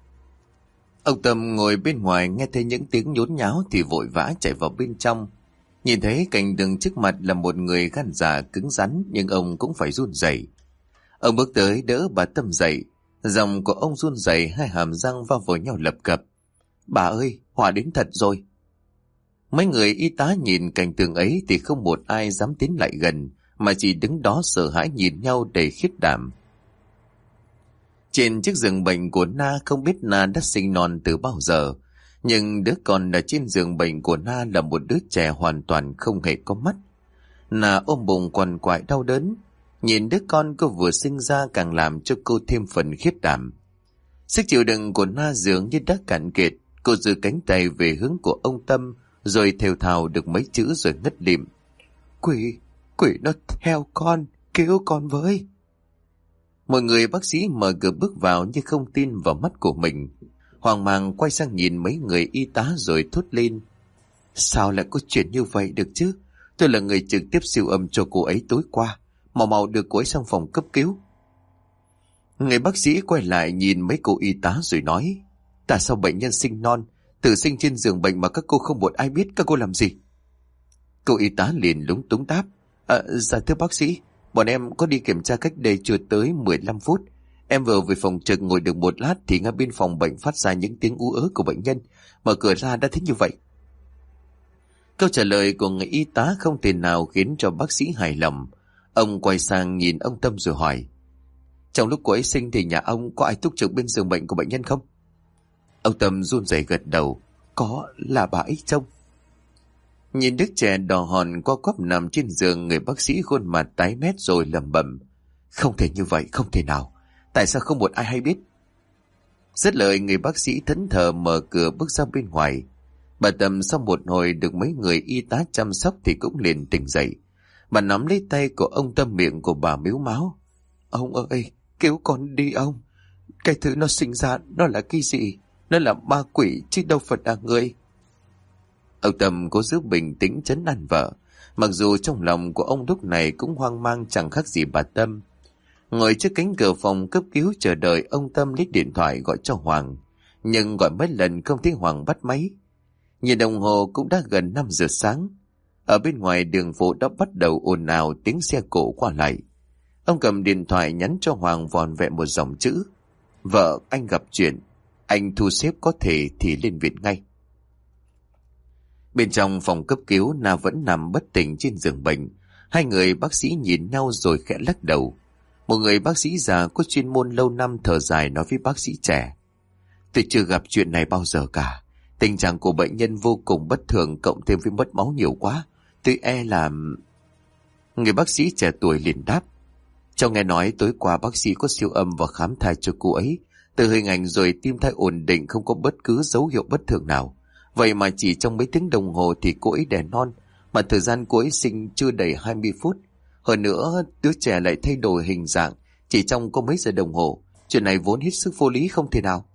Ông Tâm ngồi bên ngoài nghe thấy những tiếng nhốn nháo thì vội vã chạy vào bên trong. Nhìn thấy cảnh tượng trước mặt là một người gan dạ cứng rắn, nhưng ông cũng phải run rẩy. Ông bước tới đỡ bà Tâm dậy. Giọng của ông run rẩy, hai hàm răng va vào nhau lập cập. Bà ơi, họa đến thật rồi. Mấy người y tá nhìn cảnh tượng ấy thì không một ai dám tiến lại gần, mà chỉ đứng đó sợ hãi nhìn nhau đầy khiếp đảm. Trên chiếc giường bệnh của Na, không biết Na đã sinh non từ bao giờ, nhưng đứa con ở trên giường bệnh của Na là một đứa trẻ hoàn toàn không hề có mắt. Na ôm bụng quằn quại đau đớn, nhìn đứa con cô vừa sinh ra càng làm cho cô thêm phần khiếp đảm. Sức chịu đựng của Na dường như đã cạn kiệt, cô giơ cánh tay về hướng của ông Tâm, rồi thều thào được mấy chữ rồi ngất lịm. Quỷ, quỷ nó theo con, cứu con với. Mọi người bác sĩ mở cửa bước vào như không tin vào mắt của mình. Hoang mang quay sang nhìn mấy người y tá rồi thốt lên. Sao lại có chuyện như vậy được chứ? Tôi là người trực tiếp siêu âm cho cô ấy tối qua. Mau mau đưa cô ấy sang phòng cấp cứu. Người bác sĩ quay lại nhìn mấy cô y tá rồi nói. Tại sao bệnh nhân sinh non, tự sinh trên giường bệnh mà các cô không một ai biết, các cô làm gì? Cô y tá liền lúng túng đáp. À, dạ thưa bác sĩ, bọn em có đi kiểm tra cách đây chưa tới mười lăm phút. Em vừa về phòng trực ngồi được một lát thì ngay bên phòng bệnh phát ra những tiếng ú ớ của bệnh nhân. Mở cửa ra đã thấy như vậy. Câu trả lời của người y tá không thể nào khiến cho bác sĩ hài lòng. Ông quay sang nhìn ông Tâm rồi hỏi: Trong lúc cô ấy sinh thì nhà ông có ai túc trực bên giường bệnh của bệnh nhân không? Ông Tâm run rẩy gật đầu: Có, là bà ấy trông. Nhìn đứa trẻ đỏ hòn co quắp nằm trên giường, người bác sĩ khuôn mặt tái mét rồi lẩm bẩm: Không thể như vậy, không thể nào. Tại sao không một ai hay biết? Dứt lời, người bác sĩ thẫn thờ mở cửa bước ra bên ngoài. Bà Tâm sau một hồi được mấy người y tá chăm sóc thì cũng liền tỉnh dậy. Bà nắm lấy tay của ông Tâm, miệng của bà mếu máo: Ông ơi, cứu con đi ông. Cái thứ nó sinh ra nó là cái gì? Nó là ma quỷ chứ đâu phải là người. Ông Tâm cố giữ bình tĩnh trấn an vợ, mặc dù trong lòng của ông lúc này cũng hoang mang chẳng khác gì bà Tâm. Ngồi trước cánh cửa phòng cấp cứu chờ đợi, ông Tâm lấy điện thoại gọi cho Hoàng, nhưng gọi mấy lần không thấy Hoàng bắt máy. Nhìn đồng hồ cũng đã gần năm giờ sáng. Ở bên ngoài đường phố đã bắt đầu ồn ào tiếng xe cộ qua lại. Ông cầm điện thoại nhắn cho Hoàng vòn vẹn một dòng chữ: Vợ anh gặp chuyện, anh thu xếp có thể thì lên viện ngay. Bên trong phòng cấp cứu, Na vẫn nằm bất tỉnh trên giường bệnh. Hai người bác sĩ nhìn nhau rồi khẽ lắc đầu. Một người bác sĩ già có chuyên môn lâu năm thở dài nói với bác sĩ trẻ: Tôi chưa gặp chuyện này bao giờ cả. Tình trạng của bệnh nhân vô cùng bất thường, cộng thêm với mất máu nhiều quá. Tôi e là... Người bác sĩ trẻ tuổi liền đáp: Cháu nghe nói tối qua bác sĩ có siêu âm và khám thai cho cô ấy. Từ hình ảnh rồi tim thai ổn định, không có bất cứ dấu hiệu bất thường nào. Vậy mà chỉ trong mấy tiếng đồng hồ thì cô ấy đẻ non, mà thời gian cô ấy sinh chưa đầy hai mươi phút. Hơn nữa, đứa trẻ lại thay đổi hình dạng chỉ trong có mấy giờ đồng hồ. Chuyện này vốn hết sức vô lý, không thể nào.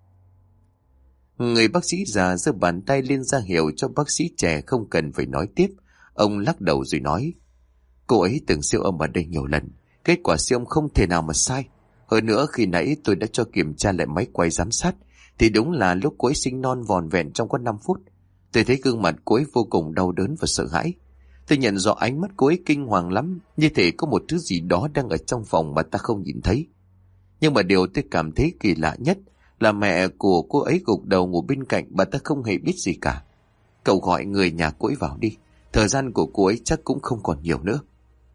Người bác sĩ già giơ bàn tay lên ra hiệu cho bác sĩ trẻ không cần phải nói tiếp. Ông lắc đầu rồi nói: Cô ấy từng siêu âm ở đây nhiều lần, kết quả siêu âm không thể nào mà sai. Hơn nữa, khi nãy tôi đã cho kiểm tra lại máy quay giám sát, thì đúng là lúc cô ấy sinh non vòn vẹn trong có năm phút. Tôi thấy gương mặt cô ấy vô cùng đau đớn và sợ hãi. Tôi nhận rõ ánh mắt cô ấy kinh hoàng lắm, như thể có một thứ gì đó đang ở trong phòng mà ta không nhìn thấy. Nhưng mà điều tôi cảm thấy kỳ lạ nhất là mẹ của cô ấy gục đầu ngủ bên cạnh, bà ta không hề biết gì cả. Cậu gọi người nhà cô ấy vào đi, thời gian của cô ấy chắc cũng không còn nhiều nữa.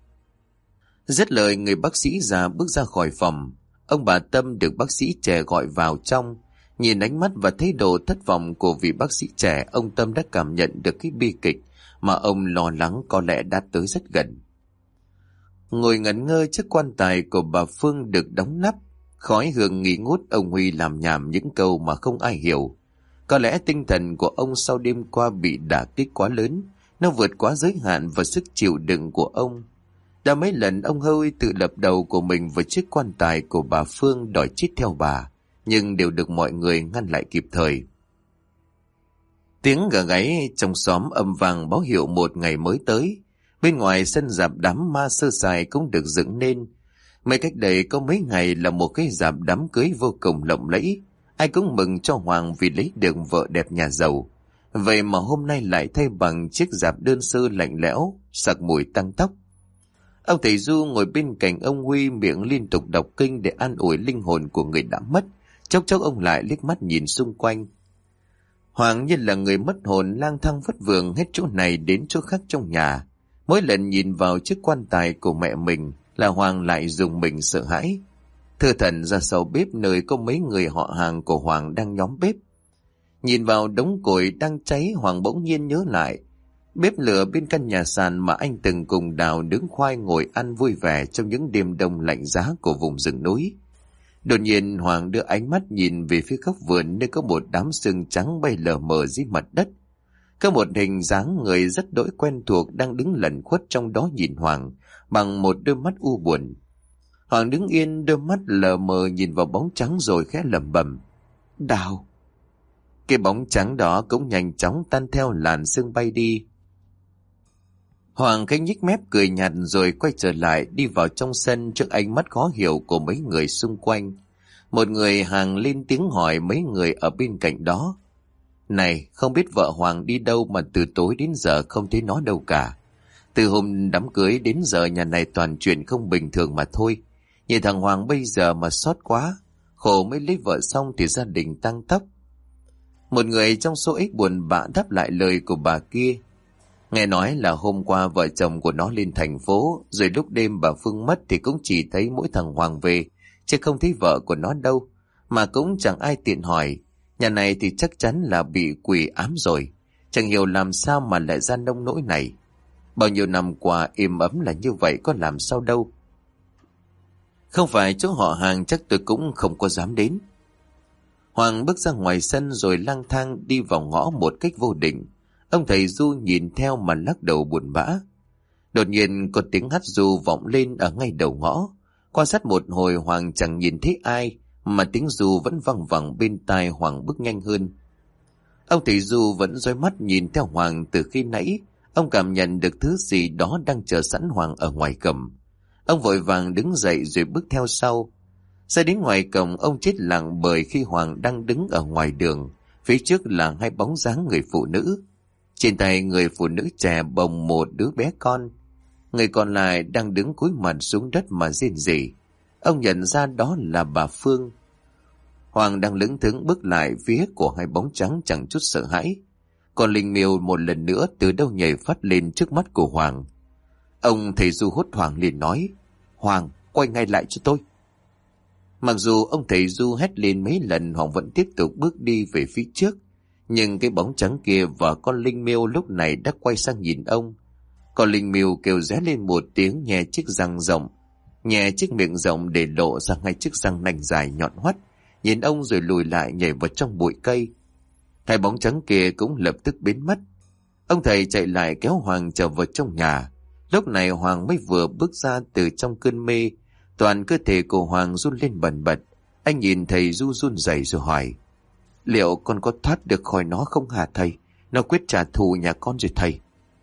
Dứt lời, người bác sĩ già bước ra khỏi phòng. Ông bà Tâm được bác sĩ trẻ gọi vào trong. Nhìn ánh mắt và thái độ thất vọng của vị bác sĩ trẻ, ông Tâm đã cảm nhận được cái bi kịch mà ông lo lắng có lẽ đã tới rất gần. Ngồi ngẩn ngơ trước quan tài của bà Phương được đóng nắp, khói hương nghi ngút, ông Huy làm nhảm những câu mà không ai hiểu. Có lẽ tinh thần của ông sau đêm qua bị đả kích quá lớn, nó vượt quá giới hạn và sức chịu đựng của ông. Đã mấy lần ông hơi tự lập đầu của mình vào chiếc quan tài của bà Phương đòi chết theo bà, nhưng đều được mọi người ngăn lại kịp thời. Tiếng gà gáy trong xóm âm vang báo hiệu một ngày mới tới. Bên ngoài sân rạp đám ma sơ sài cũng được dựng nên. Mấy cách đây có mấy ngày là một cái rạp đám cưới vô cùng lộng lẫy. Ai cũng mừng cho Hoàng vì lấy được vợ đẹp nhà giàu. Vậy mà hôm nay lại thay bằng chiếc rạp đơn sơ lạnh lẽo, sặc mùi tăng tóc. Ông thầy Du ngồi bên cạnh ông Huy, miệng liên tục đọc kinh để an ủi linh hồn của người đã mất. Chốc chốc ông lại liếc mắt nhìn xung quanh. Hoàng như là người mất hồn, lang thang vất vưởng hết chỗ này đến chỗ khác trong nhà. Mỗi lần nhìn vào chiếc quan tài của mẹ mình là Hoàng lại dùng mình sợ hãi. Thơ thần ra sau bếp nơi có mấy người họ hàng của Hoàng đang nhóm bếp. Nhìn vào đống củi đang cháy, Hoàng bỗng nhiên nhớ lại bếp lửa bên căn nhà sàn mà anh từng cùng Đào nướng khoai ngồi ăn vui vẻ trong những đêm đông lạnh giá của vùng rừng núi. Đột nhiên Hoàng đưa ánh mắt nhìn về phía góc vườn, nơi có một đám sương trắng bay lờ mờ dưới mặt đất. Có một hình dáng người rất đỗi quen thuộc đang đứng lẩn khuất trong đó nhìn Hoàng bằng một đôi mắt u buồn. Hoàng đứng yên, đôi mắt lờ mờ nhìn vào bóng trắng rồi khẽ lẩm bẩm: Đào. Cái bóng trắng đó cũng nhanh chóng tan theo làn sương bay đi. Hoàng khẽ nhếch mép cười nhạt rồi quay trở lại, đi vào trong sân trước ánh mắt khó hiểu của mấy người xung quanh. Một người hàng lên tiếng hỏi mấy người ở bên cạnh đó: Này, không biết vợ Hoàng đi đâu mà từ tối đến giờ không thấy nó đâu cả. Từ hôm đám cưới đến giờ nhà này toàn chuyện không bình thường mà thôi. Nhìn thằng Hoàng bây giờ mà xót quá. khổ mới lấy vợ xong thì gia đình tăng tóc. Một người trong số ít buồn bã đáp lại lời của bà kia. Nghe nói là hôm qua vợ chồng của nó lên thành phố, rồi lúc đêm bà Phương mất thì cũng chỉ thấy mỗi thằng Hoàng về, chứ không thấy vợ của nó đâu, mà cũng chẳng ai tiện hỏi. Nhà này thì chắc chắn là bị quỷ ám rồi, chẳng hiểu làm sao mà lại ra nông nỗi này. Bao nhiêu năm qua êm ấm là như vậy, có làm sao đâu. Không phải chỗ họ hàng chắc tôi cũng không có dám đến. Hoàng bước ra ngoài sân rồi lang thang đi vào ngõ một cách vô định. Ông thầy Du nhìn theo mà lắc đầu buồn bã. Đột nhiên có tiếng hát ru vọng lên ở ngay đầu ngõ. Quan sát một hồi Hoàng chẳng nhìn thấy ai, mà tiếng ru vẫn văng vẳng bên tai. Hoàng bước nhanh hơn. Ông thầy Du vẫn dõi mắt nhìn theo Hoàng từ khi nãy. Ông cảm nhận được thứ gì đó đang chờ sẵn Hoàng ở ngoài cổng. Ông vội vàng đứng dậy rồi bước theo sau. Ra đến ngoài cổng, ông chết lặng bởi khi Hoàng đang đứng ở ngoài đường. Phía trước là hai bóng dáng người phụ nữ. Trên tay người phụ nữ trẻ bồng một đứa bé con. Người còn lại đang đứng cúi mặt xuống đất mà rên rỉ. Ông nhận ra đó là bà Phương. Hoàng đang lững thững bước lại phía của hai bóng trắng chẳng chút sợ hãi. Còn Linh Miêu một lần nữa từ đâu nhảy phát lên trước mắt của Hoàng. Ông thầy Du hốt hoảng liền nói: Hoàng, quay ngay lại cho tôi. Mặc dù ông thầy Du hét lên mấy lần, Hoàng vẫn tiếp tục bước đi về phía trước. Nhưng cái bóng trắng kia và con Linh Miêu lúc này đã quay sang nhìn ông. Con Linh Miêu kêu ré lên một tiếng, nhè chiếc răng rộng, nhè chiếc miệng rộng để lộ ra hai chiếc răng nanh dài nhọn hoắt, nhìn ông rồi lùi lại nhảy vào trong bụi cây. Hai bóng trắng kia cũng lập tức biến mất. Ông thầy chạy lại kéo Hoàng trở vào trong nhà. Lúc này Hoàng mới vừa bước ra từ trong cơn mê. Toàn cơ thể của Hoàng run lên bần bật. Anh nhìn thầy Du run rẩy rồi hỏi: Liệu con có thoát được khỏi nó không hả thầy? Nó quyết trả thù nhà con rồi thầy.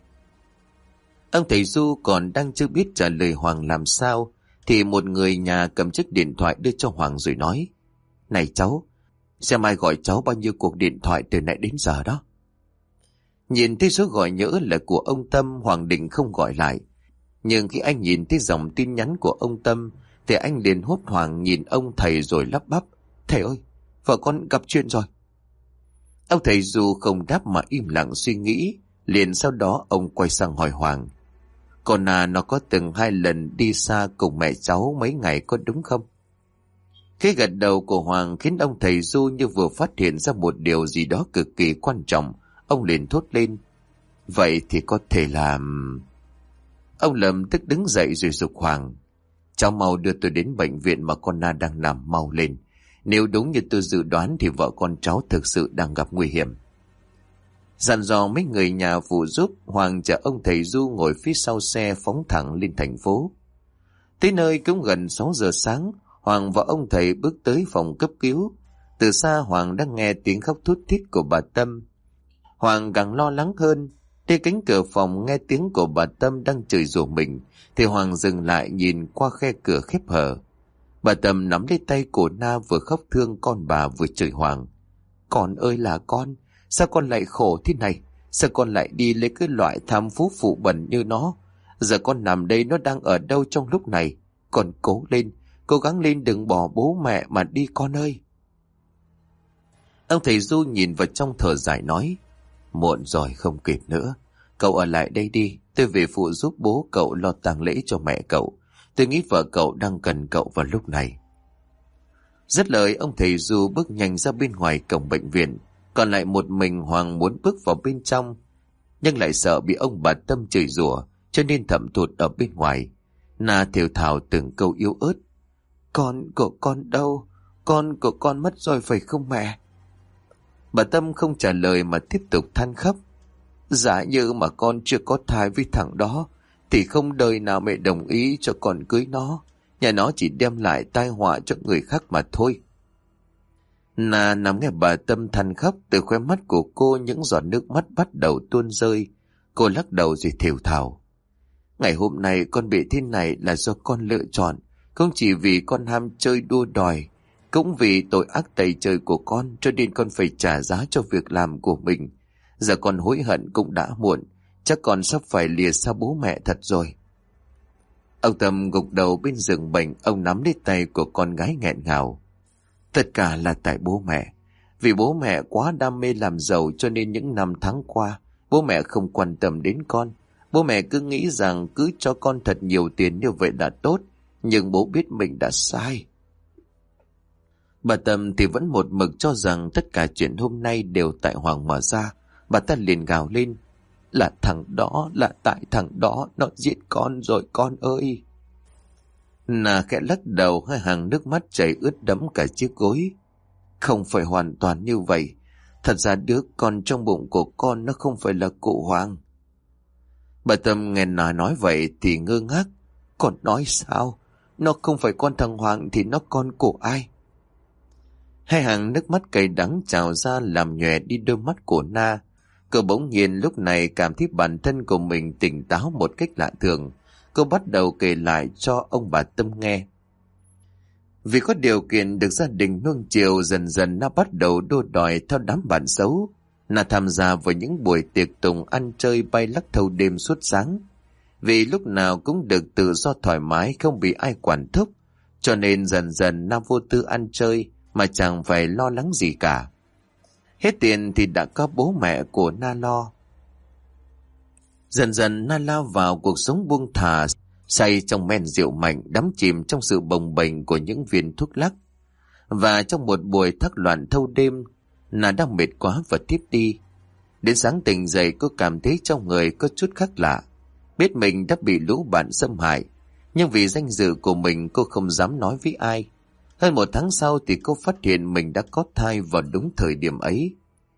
Ông thầy Du còn đang chưa biết trả lời Hoàng làm sao, thì một người nhà cầm chiếc điện thoại đưa cho Hoàng rồi nói: Này cháu, xem ai gọi cháu bao nhiêu cuộc điện thoại từ nãy đến giờ đó. Nhìn thấy số gọi nhỡ là của ông Tâm, Hoàng định không gọi lại. Nhưng khi anh nhìn thấy dòng tin nhắn của ông Tâm thì anh liền hốt hoảng nhìn ông thầy rồi lắp bắp: Thầy ơi, vợ con gặp chuyện rồi. Ông thầy dù không đáp mà im lặng suy nghĩ. Liền sau đó ông quay sang hỏi Hoàng: Con à, nó có từng hai lần đi xa cùng mẹ cháu mấy ngày có đúng không? Cái gật đầu của Hoàng khiến ông thầy Du như vừa phát hiện ra một điều gì đó cực kỳ quan trọng. Ông liền thốt lên: Vậy thì có thể làm... Ông lập tức đứng dậy rồi giục Hoàng: Cháu mau đưa tôi đến bệnh viện mà con Na đang nằm, mau lên. Nếu đúng như tôi dự đoán thì vợ con cháu thực sự đang gặp nguy hiểm. Dặn dò mấy người nhà phụ giúp, Hoàng chở ông thầy Du ngồi phía sau xe phóng thẳng lên thành phố. Tới nơi cũng gần sáu giờ sáng, Hoàng và ông thầy bước tới phòng cấp cứu. Từ xa Hoàng đang nghe tiếng khóc thút thít của bà Tâm. Hoàng càng lo lắng hơn. Tới cánh cửa phòng nghe tiếng của bà Tâm đang chửi rủa mình, thì Hoàng dừng lại nhìn qua khe cửa khép hờ. Bà Tâm nắm lấy tay của Na, vừa khóc thương con bà vừa chửi Hoàng: Con ơi là con, sao con lại khổ thế này? Sao con lại đi lấy cái loại tham phú phụ bẩn như nó? Giờ con nằm đây, nó đang ở đâu trong lúc này? Con cố lên, cố gắng lên, đừng bỏ bố mẹ mà đi con ơi. Ông thầy Du nhìn vào trong thở dài nói: Muộn rồi, không kịp nữa. Cậu ở lại đây đi, tôi về phụ giúp bố cậu lo tang lễ cho mẹ cậu. Tôi nghĩ vợ cậu đang cần cậu vào lúc này. Dứt lời, ông thầy Du bước nhanh ra bên ngoài cổng bệnh viện. Còn lại một mình Hoàng muốn bước vào bên trong, nhưng lại sợ bị ông bà Tâm chửi rủa, cho nên thầm thụt ở bên ngoài. Na thều thào từng câu yếu ớt: Con của con đâu? Con của con mất rồi phải không mẹ? Bà Tâm không trả lời mà tiếp tục than khóc: Giả như mà con chưa có thai với thằng đó thì không đời nào mẹ đồng ý cho con cưới nó. Nhà nó chỉ đem lại tai họa cho người khác mà thôi. Na nằm nghe bà Tâm than khóc, từ khóe mắt của cô những giọt nước mắt bắt đầu tuôn rơi. Cô lắc đầu rồi thều thào: Ngày hôm nay con bị thế này là do con lựa chọn, không chỉ vì con ham chơi đua đòi, cũng vì tội ác tày trời của con, cho nên con phải trả giá cho việc làm của mình. Giờ con hối hận cũng đã muộn, chắc con sắp phải lìa xa bố mẹ thật rồi. Ông Tâm gục đầu bên giường bệnh, ông nắm lấy tay của con gái nghẹn ngào: Tất cả là tại bố mẹ. Vì bố mẹ quá đam mê làm giàu cho nên những năm tháng qua, bố mẹ không quan tâm đến con. Bố mẹ cứ nghĩ rằng cứ cho con thật nhiều tiền như vậy là tốt, nhưng bố biết mình đã sai. Bà Tâm thì vẫn một mực cho rằng tất cả chuyện hôm nay đều tại Hoàng mà ra. Bà ta liền gào lên, là thằng đó, là tại thằng đó, nó giết con rồi con ơi. Na khẽ lắc đầu, hai hàng nước mắt chảy ướt đẫm cả chiếc gối. Không phải hoàn toàn như vậy. Thật ra đứa con trong bụng của con nó không phải là cụ Hoàng. Bà Tâm nghe Na nói vậy thì ngơ ngác. Con nói sao? Nó không phải con thằng Hoàng thì nó con của ai? Hai hàng nước mắt cay đắng trào ra làm nhòe đi đôi mắt của Na. Cô bỗng nhiên lúc này cảm thấy bản thân của mình tỉnh táo một cách lạ thường. Cô bắt đầu kể lại cho ông bà Tâm nghe. Vì có điều kiện được gia đình nuông chiều, dần dần Na bắt đầu đua đòi theo đám bạn xấu. Na tham gia vào những buổi tiệc tùng ăn chơi bay lắc thâu đêm suốt sáng. Vì lúc nào cũng được tự do thoải mái, không bị ai quản thúc. Cho nên dần dần Na vô tư ăn chơi mà chẳng phải lo lắng gì cả. Hết tiền thì đã có bố mẹ của Na lo. Dần dần Na lao vào cuộc sống buông thả, say trong men rượu mạnh, đắm chìm trong sự bồng bềnh của những viên thuốc lắc. Và trong một buổi thác loạn thâu đêm, Na đang mệt quá và thiếp đi. Đến sáng tỉnh dậy, cô cảm thấy trong người có chút khác lạ. Biết mình đã bị lũ bạn xâm hại, nhưng vì danh dự của mình cô không dám nói với ai. Hơn một tháng sau thì cô phát hiện mình đã có thai vào đúng thời điểm ấy.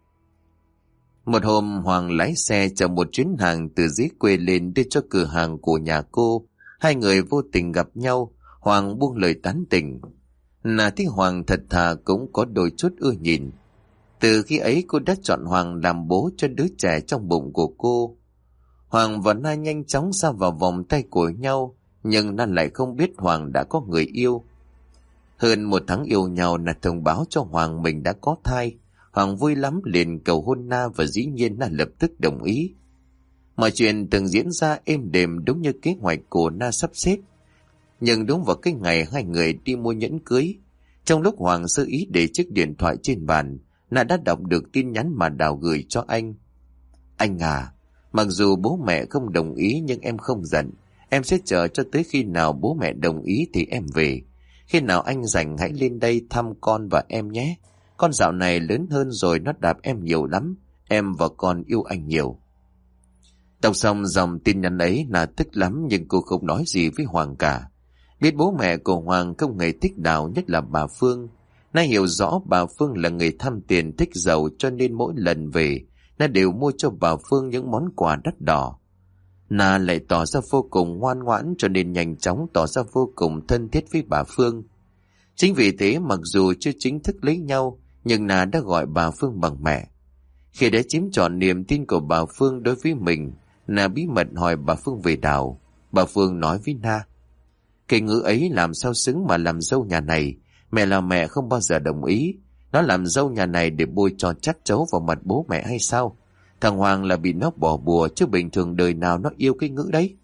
Một hôm Hoàng lái xe chở một chuyến hàng từ dưới quê lên đưa cho cửa hàng của nhà cô. Hai người vô tình gặp nhau, Hoàng buông lời tán tỉnh. Na thấy Hoàng thật thà cũng có đôi chút ưa nhìn. Từ khi ấy cô đã chọn Hoàng làm bố cho đứa trẻ trong bụng của cô. Hoàng và Na nhanh chóng xa vào vòng tay của nhau, nhưng Na lại không biết Hoàng đã có người yêu. Hơn một tháng yêu nhau, Na thông báo cho Hoàng mình đã có thai. Hoàng vui lắm liền cầu hôn Na và dĩ nhiên Na lập tức đồng ý. Mọi chuyện từng diễn ra êm đềm đúng như kế hoạch của Na sắp xếp. Nhưng đúng vào cái ngày hai người đi mua nhẫn cưới, trong lúc Hoàng sơ ý để chiếc điện thoại trên bàn, Na đã đọc được tin nhắn mà Đào gửi cho anh. Anh à, mặc dù bố mẹ không đồng ý nhưng em không giận. Em sẽ chờ cho tới khi nào bố mẹ đồng ý thì em về. Khi nào anh rảnh hãy lên đây thăm con và em nhé. Con dạo này lớn hơn rồi, nó đạp em nhiều lắm. Em và con yêu anh nhiều. Đọc xong dòng tin nhắn ấy, Na tức lắm nhưng cô không nói gì với Hoàng cả. Biết bố mẹ của Hoàng không hề thích Đào, nhất là bà Phương. Na hiểu rõ bà Phương là người tham tiền thích giàu, cho nên mỗi lần về Na đều mua cho bà Phương những món quà đắt đỏ. Na lại tỏ ra vô cùng ngoan ngoãn, cho nên nhanh chóng tỏ ra vô cùng thân thiết với bà Phương. Chính vì thế mặc dù chưa chính thức lấy nhau, nhưng Na đã gọi bà Phương bằng mẹ. Khi đã chiếm trọn niềm tin của bà Phương đối với mình, Na bí mật hỏi bà Phương về Đào. Bà Phương nói với Na, cái ngữ ấy làm sao xứng mà làm dâu nhà này. Mẹ là mẹ không bao giờ đồng ý. Nó làm dâu nhà này để bôi cho chát chấu vào mặt bố mẹ hay sao? Thằng Hoàng là bị nó bỏ bùa, chứ bình thường đời nào nó yêu cái ngữ đấy.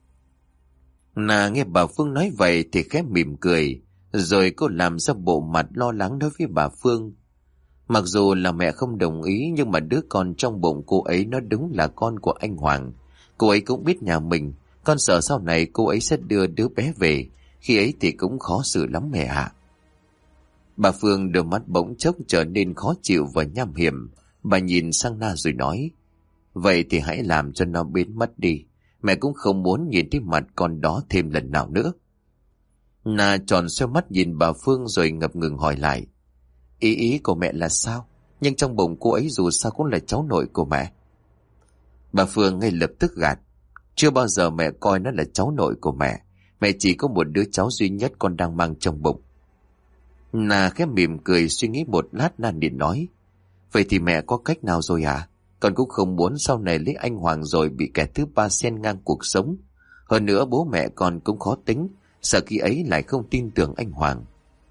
Na nghe bà Phương nói vậy thì khẽ mỉm cười, rồi cô làm ra bộ mặt lo lắng đối với bà Phương. Mặc dù là mẹ không đồng ý, nhưng mà đứa con trong bụng cô ấy nó đúng là con của anh Hoàng. Cô ấy cũng biết nhà mình, con sợ sau này cô ấy sẽ đưa đứa bé về, khi ấy thì cũng khó xử lắm mẹ ạ. Bà Phương đôi mắt bỗng chốc trở nên khó chịu và nham hiểm. Bà nhìn sang Na rồi nói, vậy thì hãy làm cho nó biến mất đi. Mẹ cũng không muốn nhìn thấy mặt con đó thêm lần nào nữa. Na tròn xoe mắt nhìn bà Phương rồi ngập ngừng hỏi lại, Ý ý của mẹ là sao? Nhưng trong bụng cô ấy dù sao cũng là cháu nội của mẹ. Bà Phương ngay lập tức gạt, chưa bao giờ mẹ coi nó là cháu nội của mẹ. Mẹ chỉ có một đứa cháu duy nhất con đang mang trong bụng. Na khẽ mỉm cười suy nghĩ một lát. Na liền nói, vậy thì mẹ có cách nào rồi à? Con cũng không muốn sau này lấy anh Hoàng rồi bị kẻ thứ ba xen ngang cuộc sống. Hơn nữa bố mẹ con cũng khó tính, sợ khi ấy lại không tin tưởng anh Hoàng.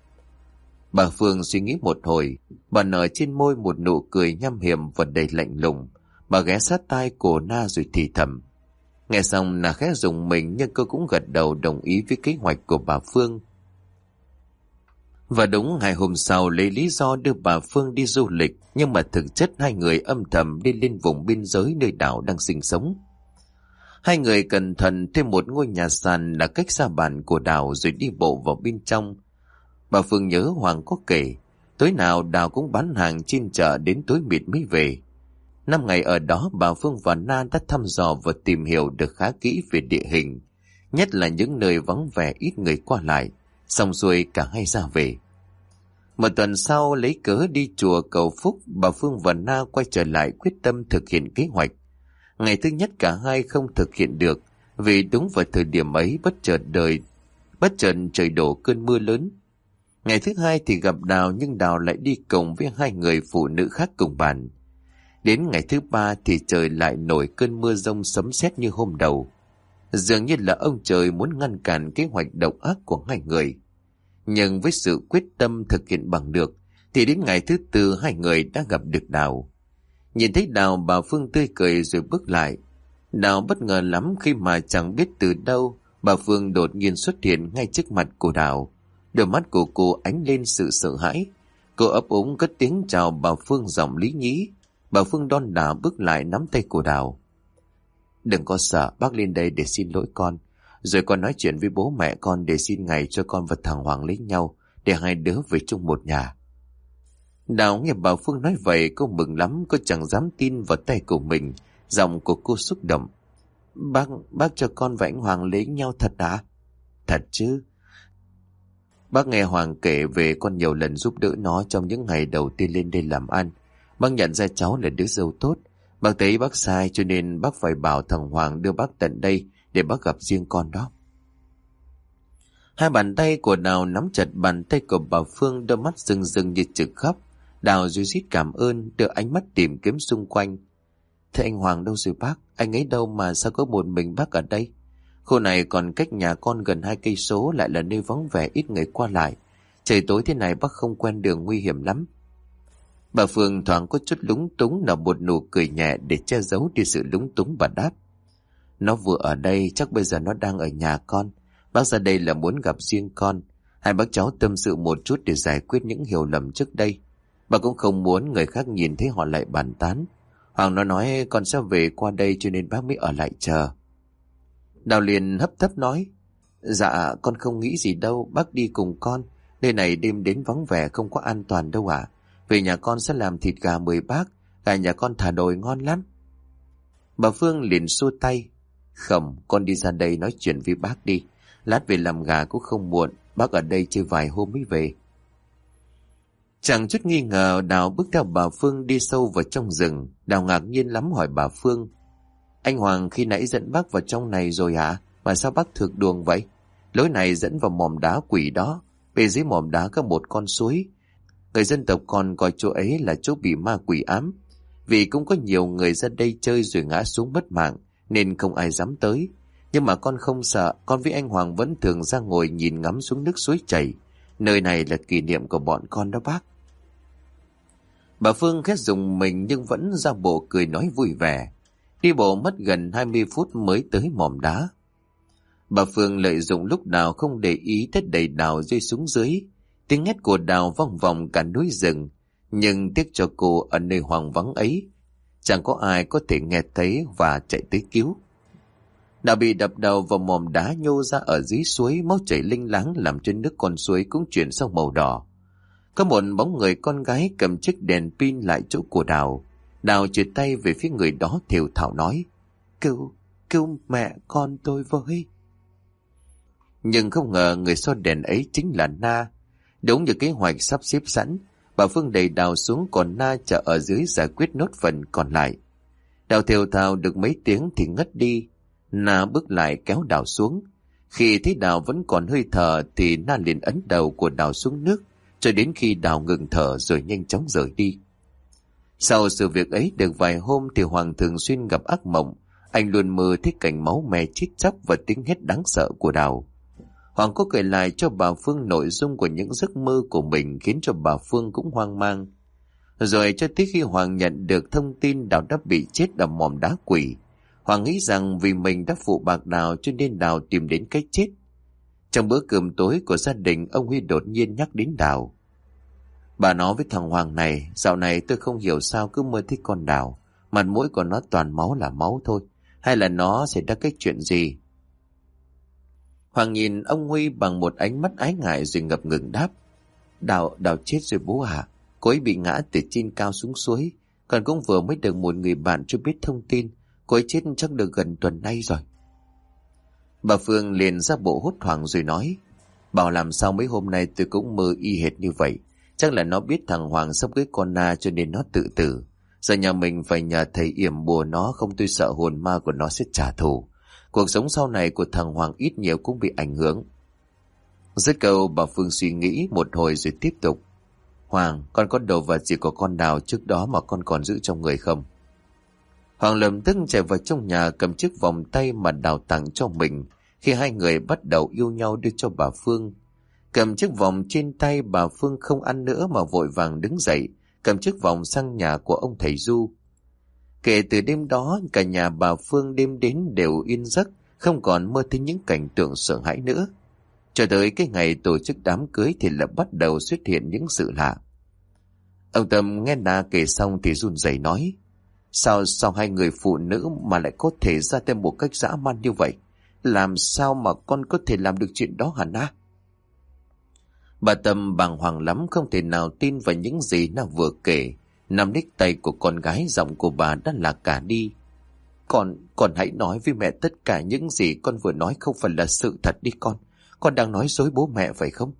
Bà Phương suy nghĩ một hồi, bà nở trên môi một nụ cười nham hiểm và đầy lạnh lùng. Bà ghé sát tai của Na rồi thì thầm. Nghe xong Na khẽ rùng mình, nhưng cô cũng gật đầu đồng ý với kế hoạch của bà Phương. Và đúng ngày hôm sau lấy lý do đưa bà Phương đi du lịch, nhưng mà thực chất hai người âm thầm đi lên vùng biên giới nơi Đào đang sinh sống. Hai người cẩn thận thêm một ngôi nhà sàn là cách xa bàn của Đào rồi đi bộ vào bên trong. Bà Phương nhớ Hoàng có kể, tối nào Đào cũng bán hàng trên chợ đến tối mịt mới về. Năm ngày ở đó, bà Phương và Na đã thăm dò và tìm hiểu được khá kỹ về địa hình, nhất là những nơi vắng vẻ ít người qua lại. Xong xuôi cả hai ra về. Một tuần sau lấy cớ đi chùa cầu phúc, bà Phương và Na quay trở lại quyết tâm thực hiện kế hoạch. Ngày thứ nhất cả hai không thực hiện được, vì đúng vào thời điểm ấy bất chợt đời bất chợt trời đổ cơn mưa lớn. Ngày thứ hai thì gặp Đào, nhưng Đào lại đi cùng với hai người phụ nữ khác cùng bàn. Đến ngày thứ ba thì trời lại nổi cơn mưa giông sấm sét như hôm đầu. Dường như là ông trời muốn ngăn cản kế hoạch độc ác của hai người. Nhưng với sự quyết tâm thực hiện bằng được, thì đến ngày thứ tư hai người đã gặp được Đào. Nhìn thấy Đào, bà Phương tươi cười rồi bước lại. Đào bất ngờ lắm khi mà chẳng biết từ đâu, bà Phương đột nhiên xuất hiện ngay trước mặt của Đào. Đôi mắt của cô ánh lên sự sợ hãi. Cô ấp úng cất tiếng chào bà Phương giọng lý nhí. Bà Phương đon đả bước lại nắm tay của Đào. Đừng có sợ, bác lên đây để xin lỗi con. Rồi con nói chuyện với bố mẹ con để xin ngày cho con và thằng Hoàng lấy nhau, để hai đứa về chung một nhà. Đào nghe bà Phương nói vậy, cô mừng lắm, cô chẳng dám tin vào tay của mình. Giọng của cô xúc động. Bác, bác cho con và anh Hoàng lấy nhau thật à? Thật chứ. Bác nghe Hoàng kể về con nhiều lần giúp đỡ nó trong những ngày đầu tiên lên đây làm ăn. Bác nhận ra cháu là đứa dâu tốt. Bác thấy bác sai cho nên bác phải bảo thằng Hoàng đưa bác tận đây để bác gặp riêng con đó. Hai bàn tay của Đào nắm chặt bàn tay của bà Phương, đôi mắt rưng rưng như trực khóc. Đào ríu rít cảm ơn, đưa ánh mắt tìm kiếm xung quanh. Thế anh Hoàng đâu rồi bác? Anh ấy đâu mà sao có một mình bác ở đây? Khu này còn cách nhà con gần hai cây số, lại là nơi vắng vẻ ít người qua lại. Trời tối thế này bác không quen đường, nguy hiểm lắm. Bà Phương thoáng có chút lúng túng, nở một nụ cười nhẹ để che giấu đi sự lúng túng, bà đáp. Nó vừa ở đây, chắc bây giờ nó đang ở nhà con. Bác ra đây là muốn gặp riêng con. Hai bác cháu tâm sự một chút để giải quyết những hiểu lầm trước đây. Bà cũng không muốn người khác nhìn thấy họ lại bàn tán. Hoàng nó nói con sẽ về qua đây cho nên bác mới ở lại chờ. Đào liền hấp tấp nói. Dạ con không nghĩ gì đâu, bác đi cùng con. Nơi này đêm đến vắng vẻ, không có an toàn đâu ạ. Về nhà con sẽ làm thịt gà mời bác. Gà nhà con thả đồi ngon lắm. Bà Phương liền xua tay. Không, con đi ra đây nói chuyện với bác đi. Lát về làm gà cũng không muộn. Bác ở đây chơi vài hôm mới về. Chẳng chút nghi ngờ, Đào bước theo bà Phương đi sâu vào trong rừng. Đào ngạc nhiên lắm hỏi bà Phương. Anh Hoàng khi nãy dẫn bác vào trong này rồi hả? Mà sao bác thược đường vậy? Lối này dẫn vào mỏm đá quỷ đó. Bên dưới mỏm đá có một con suối. Người dân tộc còn gọi chỗ ấy là chỗ bị ma quỷ ám. Vì cũng có nhiều người ra đây chơi rồi ngã xuống mất mạng, nên không ai dám tới. Nhưng mà con không sợ, con với anh Hoàng vẫn thường ra ngồi nhìn ngắm xuống nước suối chảy. Nơi này là kỷ niệm của bọn con đó bác. Bà Phương khét dùng mình nhưng vẫn ra bộ cười nói vui vẻ. Đi bộ mất gần hai mươi phút mới tới mỏm đá. Bà Phương lợi dụng lúc Đào không để ý, tất đẩy Đào rơi xuống dưới. Tiếng hét của Đào vang vọng cả núi rừng. Nhưng tiếc cho cô ở nơi hoang vắng ấy, chẳng có ai có thể nghe thấy và chạy tới cứu. Đào bị đập đầu vào mỏm đá nhô ra ở dưới suối, máu chảy linh láng làm cho nước con suối cũng chuyển sang màu đỏ. Có một bóng người con gái cầm chiếc đèn pin lại chỗ của Đào. Đào chìa tay về phía người đó thều thào nói. Cứu, cứu mẹ con tôi với. Nhưng không ngờ người soi đèn ấy chính là Na. Đúng như kế hoạch sắp xếp sẵn, bà Phương đẩy Đào xuống, còn Na chờ ở dưới giải quyết nốt phần còn lại. Đào thều thào được mấy tiếng thì ngất đi. Na bước lại kéo Đào xuống. Khi thấy Đào vẫn còn hơi thở thì Na liền ấn đầu của Đào xuống nước, cho đến khi Đào ngừng thở rồi nhanh chóng rời đi. Sau sự việc ấy được vài hôm thì Hoàng thường xuyên gặp ác mộng. Anh luôn mơ thấy cảnh máu me chít chóc và tiếng hét đáng sợ của Đào. Hoàng có kể lại cho bà Phương nội dung của những giấc mơ của mình, khiến cho bà Phương cũng hoang mang. Rồi cho tới khi Hoàng nhận được thông tin Đào đã bị chết ở mỏm đá quỷ, Hoàng nghĩ rằng vì mình đã phụ bạc Đào cho nên Đào tìm đến cái chết. Trong bữa cơm tối của gia đình, ông Huy đột nhiên nhắc đến Đào. Bà nói với thằng Hoàng này, dạo này tôi không hiểu sao cứ mơ thích con Đào. Mặt mũi của nó toàn máu là máu thôi. Hay là nó xảy ra cái chuyện gì? Hoàng nhìn ông Huy bằng một ánh mắt ái ngại rồi ngập ngừng đáp. Đào, Đào chết rồi bố ạ. À. Cô ấy bị ngã từ trên cao xuống suối. Còn cũng vừa mới được một người bạn cho biết thông tin. Cô ấy chết chắc được gần tuần nay rồi. Bà Phương liền ra bộ hốt hoảng rồi nói. Bảo làm sao mấy hôm nay tôi cũng mơ y hệt như vậy. Chắc là nó biết thằng Hoàng sắp cưới con Na cho nên nó tự tử. Giờ nhà mình phải nhờ thầy yểm bùa nó, không tôi sợ hồn ma của nó sẽ trả thù. Cuộc sống sau này của thằng Hoàng ít nhiều cũng bị ảnh hưởng. Dứt câu, bà Phương suy nghĩ một hồi rồi tiếp tục. Hoàng, con có đồ vật gì của con Đào trước đó mà con còn giữ trong người không? Hoàng lập tức chạy vào trong nhà cầm chiếc vòng tay mà Đào tặng cho mình khi hai người bắt đầu yêu nhau đưa cho bà Phương. Cầm chiếc vòng trên tay, bà Phương không ăn nữa mà vội vàng đứng dậy, cầm chiếc vòng sang nhà của ông thầy Du. Kể từ đêm đó, cả nhà bà Phương đêm đến đều yên giấc, không còn mơ thấy những cảnh tượng sợ hãi nữa. Cho tới cái ngày tổ chức đám cưới thì là bắt đầu xuất hiện những sự lạ. Ông Tâm nghe Na kể xong thì run rẩy nói. Sao sao hai người phụ nữ mà lại có thể ra tay một cách dã man như vậy? Làm sao mà con có thể làm được chuyện đó hả Na? Bà Tâm bàng hoàng lắm, không thể nào tin vào những gì Na vừa kể. Nắm lấy tay của con gái, giọng của bà đã lạc cả đi. Con, con hãy nói với mẹ tất cả những gì con vừa nói không phải là sự thật đi con. Con đang nói dối bố mẹ phải không?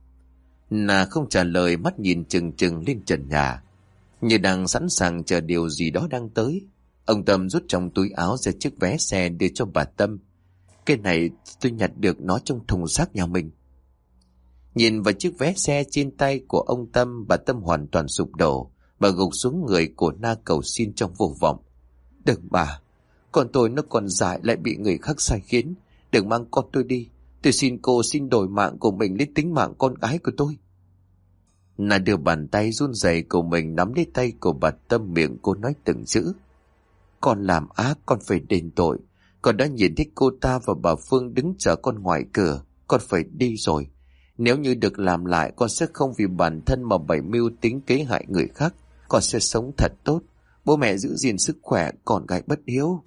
Na không trả lời, mắt nhìn chừng chừng lên trần nhà, như đang sẵn sàng chờ điều gì đó đang tới. Ông Tâm rút trong túi áo ra chiếc vé xe đưa cho bà Tâm. Cái này tôi nhặt được nó trong thùng rác nhà mình. Nhìn vào chiếc vé xe trên tay của ông Tâm, bà Tâm hoàn toàn sụp đổ. Bà gục xuống người của Na cầu xin trong vô vọng. Đừng bà, con tôi nó còn dại lại bị người khác sai khiến. Đừng mang con tôi đi. Tôi xin cô xin đổi mạng của mình lấy tính mạng con gái của tôi. Na đưa bàn tay run rẩy của mình nắm lấy tay của bà Tâm, miệng cô nói từng chữ. Con làm ác, con phải đền tội. Con đã nhìn thấy cô ta và bà Phương đứng chờ con ngoài cửa. Con phải đi rồi. Nếu như được làm lại, con sẽ không vì bản thân mà bày mưu tính kế hại người khác. Con sẽ sống thật tốt. Bố mẹ giữ gìn sức khỏe, con gái bất hiếu.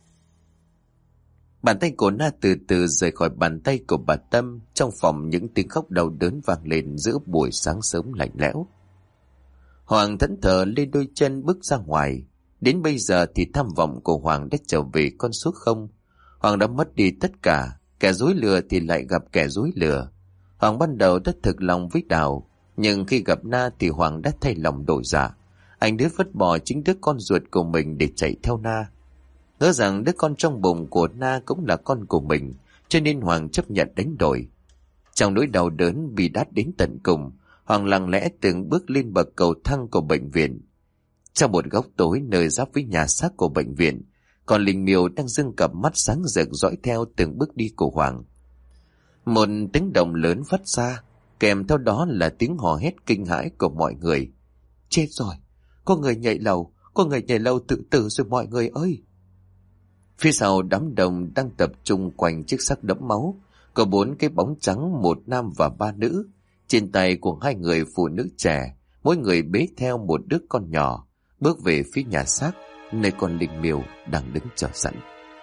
Bàn tay của Na từ từ rời khỏi bàn tay của bà Tâm. Trong phòng những tiếng khóc đau đớn vang lên giữa buổi sáng sớm lạnh lẽo. Hoàng thẫn thờ lên đôi chân bước ra ngoài. Đến bây giờ thì tham vọng của Hoàng đã trở về con số không. Hoàng đã mất đi tất cả. Kẻ dối lừa thì lại gặp kẻ dối lừa. Hoàng ban đầu đã thực lòng với Đào, nhưng khi gặp Na thì Hoàng đã thay lòng đổi dạ. Anh đã vứt bỏ chính đứa con ruột của mình để chạy theo Na. Ngỡ rằng đứa con trong bụng của Na cũng là con của mình, cho nên Hoàng chấp nhận đánh đổi. Trong nỗi đau đớn bị đát đến tận cùng, Hoàng lặng lẽ từng bước lên bậc cầu thang của bệnh viện. Trong một góc tối nơi giáp với nhà xác của bệnh viện, còn Linh Miêu đang dưng cặp mắt sáng rực dõi theo từng bước đi của Hoàng. Một tiếng động lớn phát ra, kèm theo đó là tiếng hò hét kinh hãi của mọi người. Chết rồi, có người nhảy lầu, có người nhảy lầu tự tử rồi mọi người ơi. Phía sau đám đông đang tập trung quanh chiếc xác đẫm máu, có bốn cái bóng trắng, một nam và ba nữ. Trên tay của hai người phụ nữ trẻ, mỗi người bế theo một đứa con nhỏ, bước về phía nhà xác, nơi con Linh Miêu đang đứng chờ sẵn.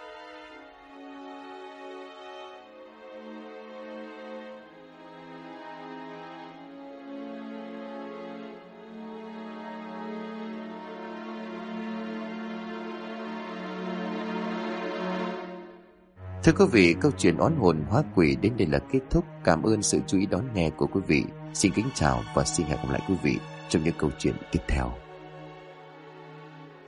Thưa quý vị, câu chuyện oán hồn hóa quỷ đến đây là kết thúc. Cảm ơn sự chú ý đón nghe của quý vị. Xin kính chào và xin hẹn gặp lại quý vị trong những câu chuyện tiếp theo.